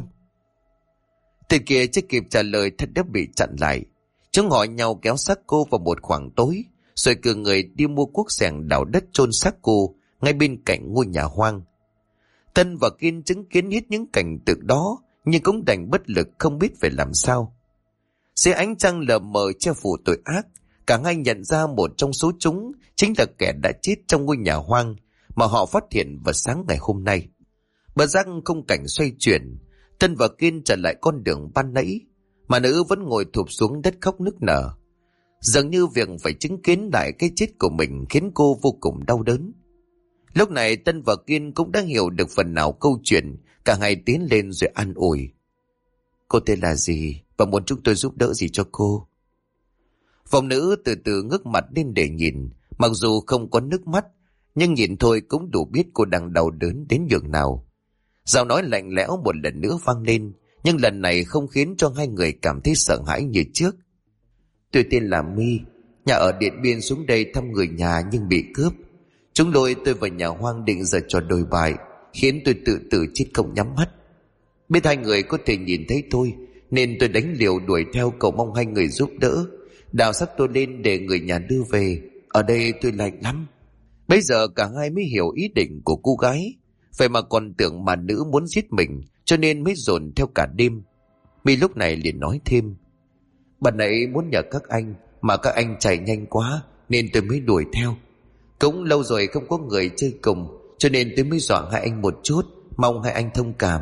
Tên kia chưa kịp trả lời thật đã bị chặn lại. Chúng họ nhau kéo xác cô vào một khoảng tối, rồi cử người đi mua cuốc xẻng đào đất chôn xác cô ngay bên cạnh ngôi nhà hoang. Tân và Kiên chứng kiến hết những cảnh tượng đó, nhưng cũng đành bất lực không biết phải làm sao. Dưới ánh trăng lờ mờ che phủ tội ác, cả hai nhận ra một trong số chúng chính là kẻ đã chết trong ngôi nhà hoang mà họ phát hiện vào sáng ngày hôm nay. Bất giác khung cảnh xoay chuyển, Tân và Kiên trở lại con đường ban nãy, mà nữ vẫn ngồi thụp xuống đất khóc nức nở. Dường như việc phải chứng kiến lại cái chết của mình khiến cô vô cùng đau đớn. Lúc này Tân và Kiên cũng đã hiểu được phần nào câu chuyện, cả hai tiến lên rồi an ủi: Cô tên là gì và muốn chúng tôi giúp đỡ gì cho cô? Vòng nữ từ từ ngước mặt lên để nhìn, mặc dù không có nước mắt, nhưng nhìn thôi cũng đủ biết cô đang đau đớn đến nhường nào. Giọng nói lạnh lẽo một lần nữa vang lên, nhưng lần này không khiến cho hai người cảm thấy sợ hãi như trước. Tôi tên là My, nhà ở Điện Biên, xuống đây thăm người nhà nhưng bị cướp. Chúng lôi tôi vào nhà hoang định giở trò đồi bại, khiến tôi tự tử chết không nhắm mắt. Biết hai người có thể nhìn thấy tôi nên tôi đánh liều đuổi theo, cầu mong hai người giúp đỡ, đào xác tôi lên để người nhà đưa về. Ở đây tôi lạnh lắm. Bây giờ cả hai mới hiểu ý định của cô gái, vậy mà còn tưởng mà nữ muốn giết mình, cho nên mới dồn theo cả đêm. My lúc này liền nói thêm: Bạn ấy muốn nhờ các anh, mà các anh chạy nhanh quá nên tôi mới đuổi theo. Cũng lâu rồi không có người chơi cùng, cho nên tôi mới dọa hai anh một chút, mong hai anh thông cảm.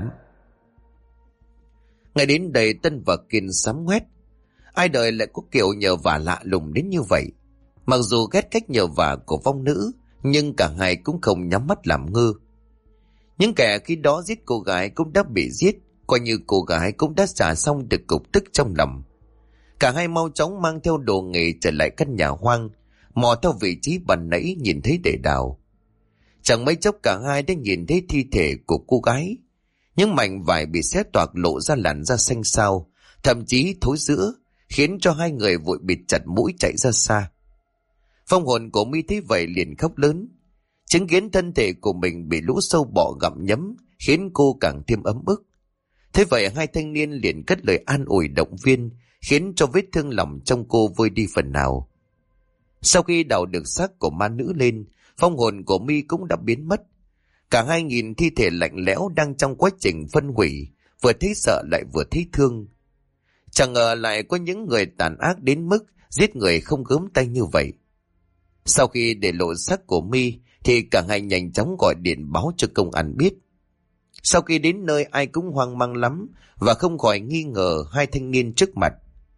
Ngày đến đây Tân và Kiên sám ngoét. Ai đời lại có kiểu nhờ vả lạ lùng đến như vậy. Mặc dù ghét cách nhờ vả của vong nữ, nhưng cả hai cũng không nhắm mắt làm ngơ. Những kẻ khi đó giết cô gái cũng đã bị giết, coi như cô gái cũng đã xả xong được cục tức trong lòng. Cả hai mau chóng mang theo đồ nghề trở lại căn nhà hoang, mò theo vị trí ban nãy nhìn thấy để đào. Chẳng mấy chốc cả hai đã nhìn thấy thi thể của cô gái. Những mảnh vải bị xé toạc lộ ra làn da xanh xao, thậm chí thối rữa, khiến cho hai người vội bịt chặt mũi chạy ra xa. Phong hồn của My thấy vậy liền khóc lớn. Chứng kiến thân thể của mình bị lũ sâu bọ gặm nhấm khiến cô càng thêm ấm ức. Thế vậy hai thanh niên liền cất lời an ủi động viên, khiến cho vết thương lòng trong cô vơi đi phần nào. Sau khi đào được xác của ma nữ lên, phong hồn của My cũng đã biến mất. Cả hai nhìn thi thể lạnh lẽo đang trong quá trình phân hủy, vừa thấy sợ lại vừa thấy thương. Chẳng ngờ lại có những người tàn ác đến mức giết người không gớm tay như vậy. Sau khi để lộ xác của My thì cả hai nhanh chóng gọi điện báo cho công an biết. Sau khi đến nơi ai cũng hoang mang lắm và không khỏi nghi ngờ hai thanh niên trước mặt.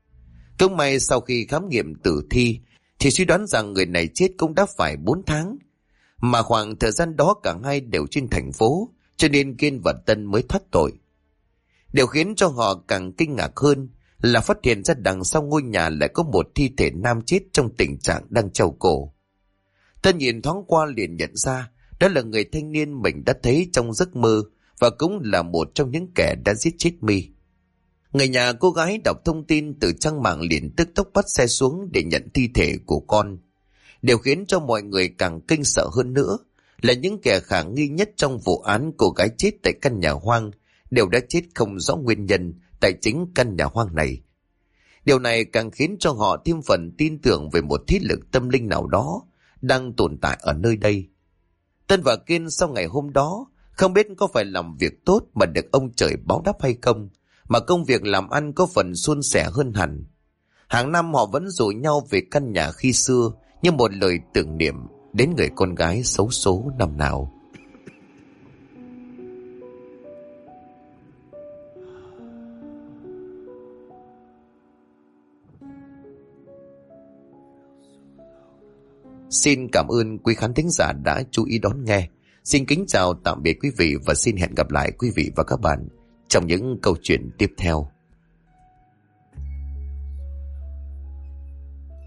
Cũng may sau khi khám nghiệm tử thi thì suy đoán rằng người này chết cũng đã phải 4 tháng. Mà khoảng thời gian đó cả hai đều trên thành phố, cho nên Kiên và Tân mới thoát tội. Điều khiến cho họ càng kinh ngạc hơn là phát hiện ra đằng sau ngôi nhà lại có một thi thể nam chết trong tình trạng đang treo cổ. Tân nhìn thoáng qua liền nhận ra đó là người thanh niên mình đã thấy trong giấc mơ và cũng là một trong những kẻ đã giết chết My. Người nhà cô gái đọc thông tin từ trang mạng liền tức tốc bắt xe xuống để nhận thi thể của con. Điều khiến cho mọi người càng kinh sợ hơn nữa là những kẻ khả nghi nhất trong vụ án cô gái chết tại căn nhà hoang đều đã chết không rõ nguyên nhân tại chính căn nhà hoang này. Điều này càng khiến cho họ thêm phần tin tưởng về một thế lực tâm linh nào đó đang tồn tại ở nơi đây. Tân và Kiên sau ngày hôm đó không biết có phải làm việc tốt mà được ông trời báo đáp hay không, mà công việc làm ăn có phần suôn sẻ hơn hẳn. Hàng năm họ vẫn rủ nhau về căn nhà khi xưa như một lời tưởng niệm đến người con gái xấu số năm nào. Xin cảm ơn quý khán thính giả đã chú ý đón nghe. Xin kính chào tạm biệt quý vị và xin hẹn gặp lại quý vị và các bạn trong những câu chuyện tiếp theo.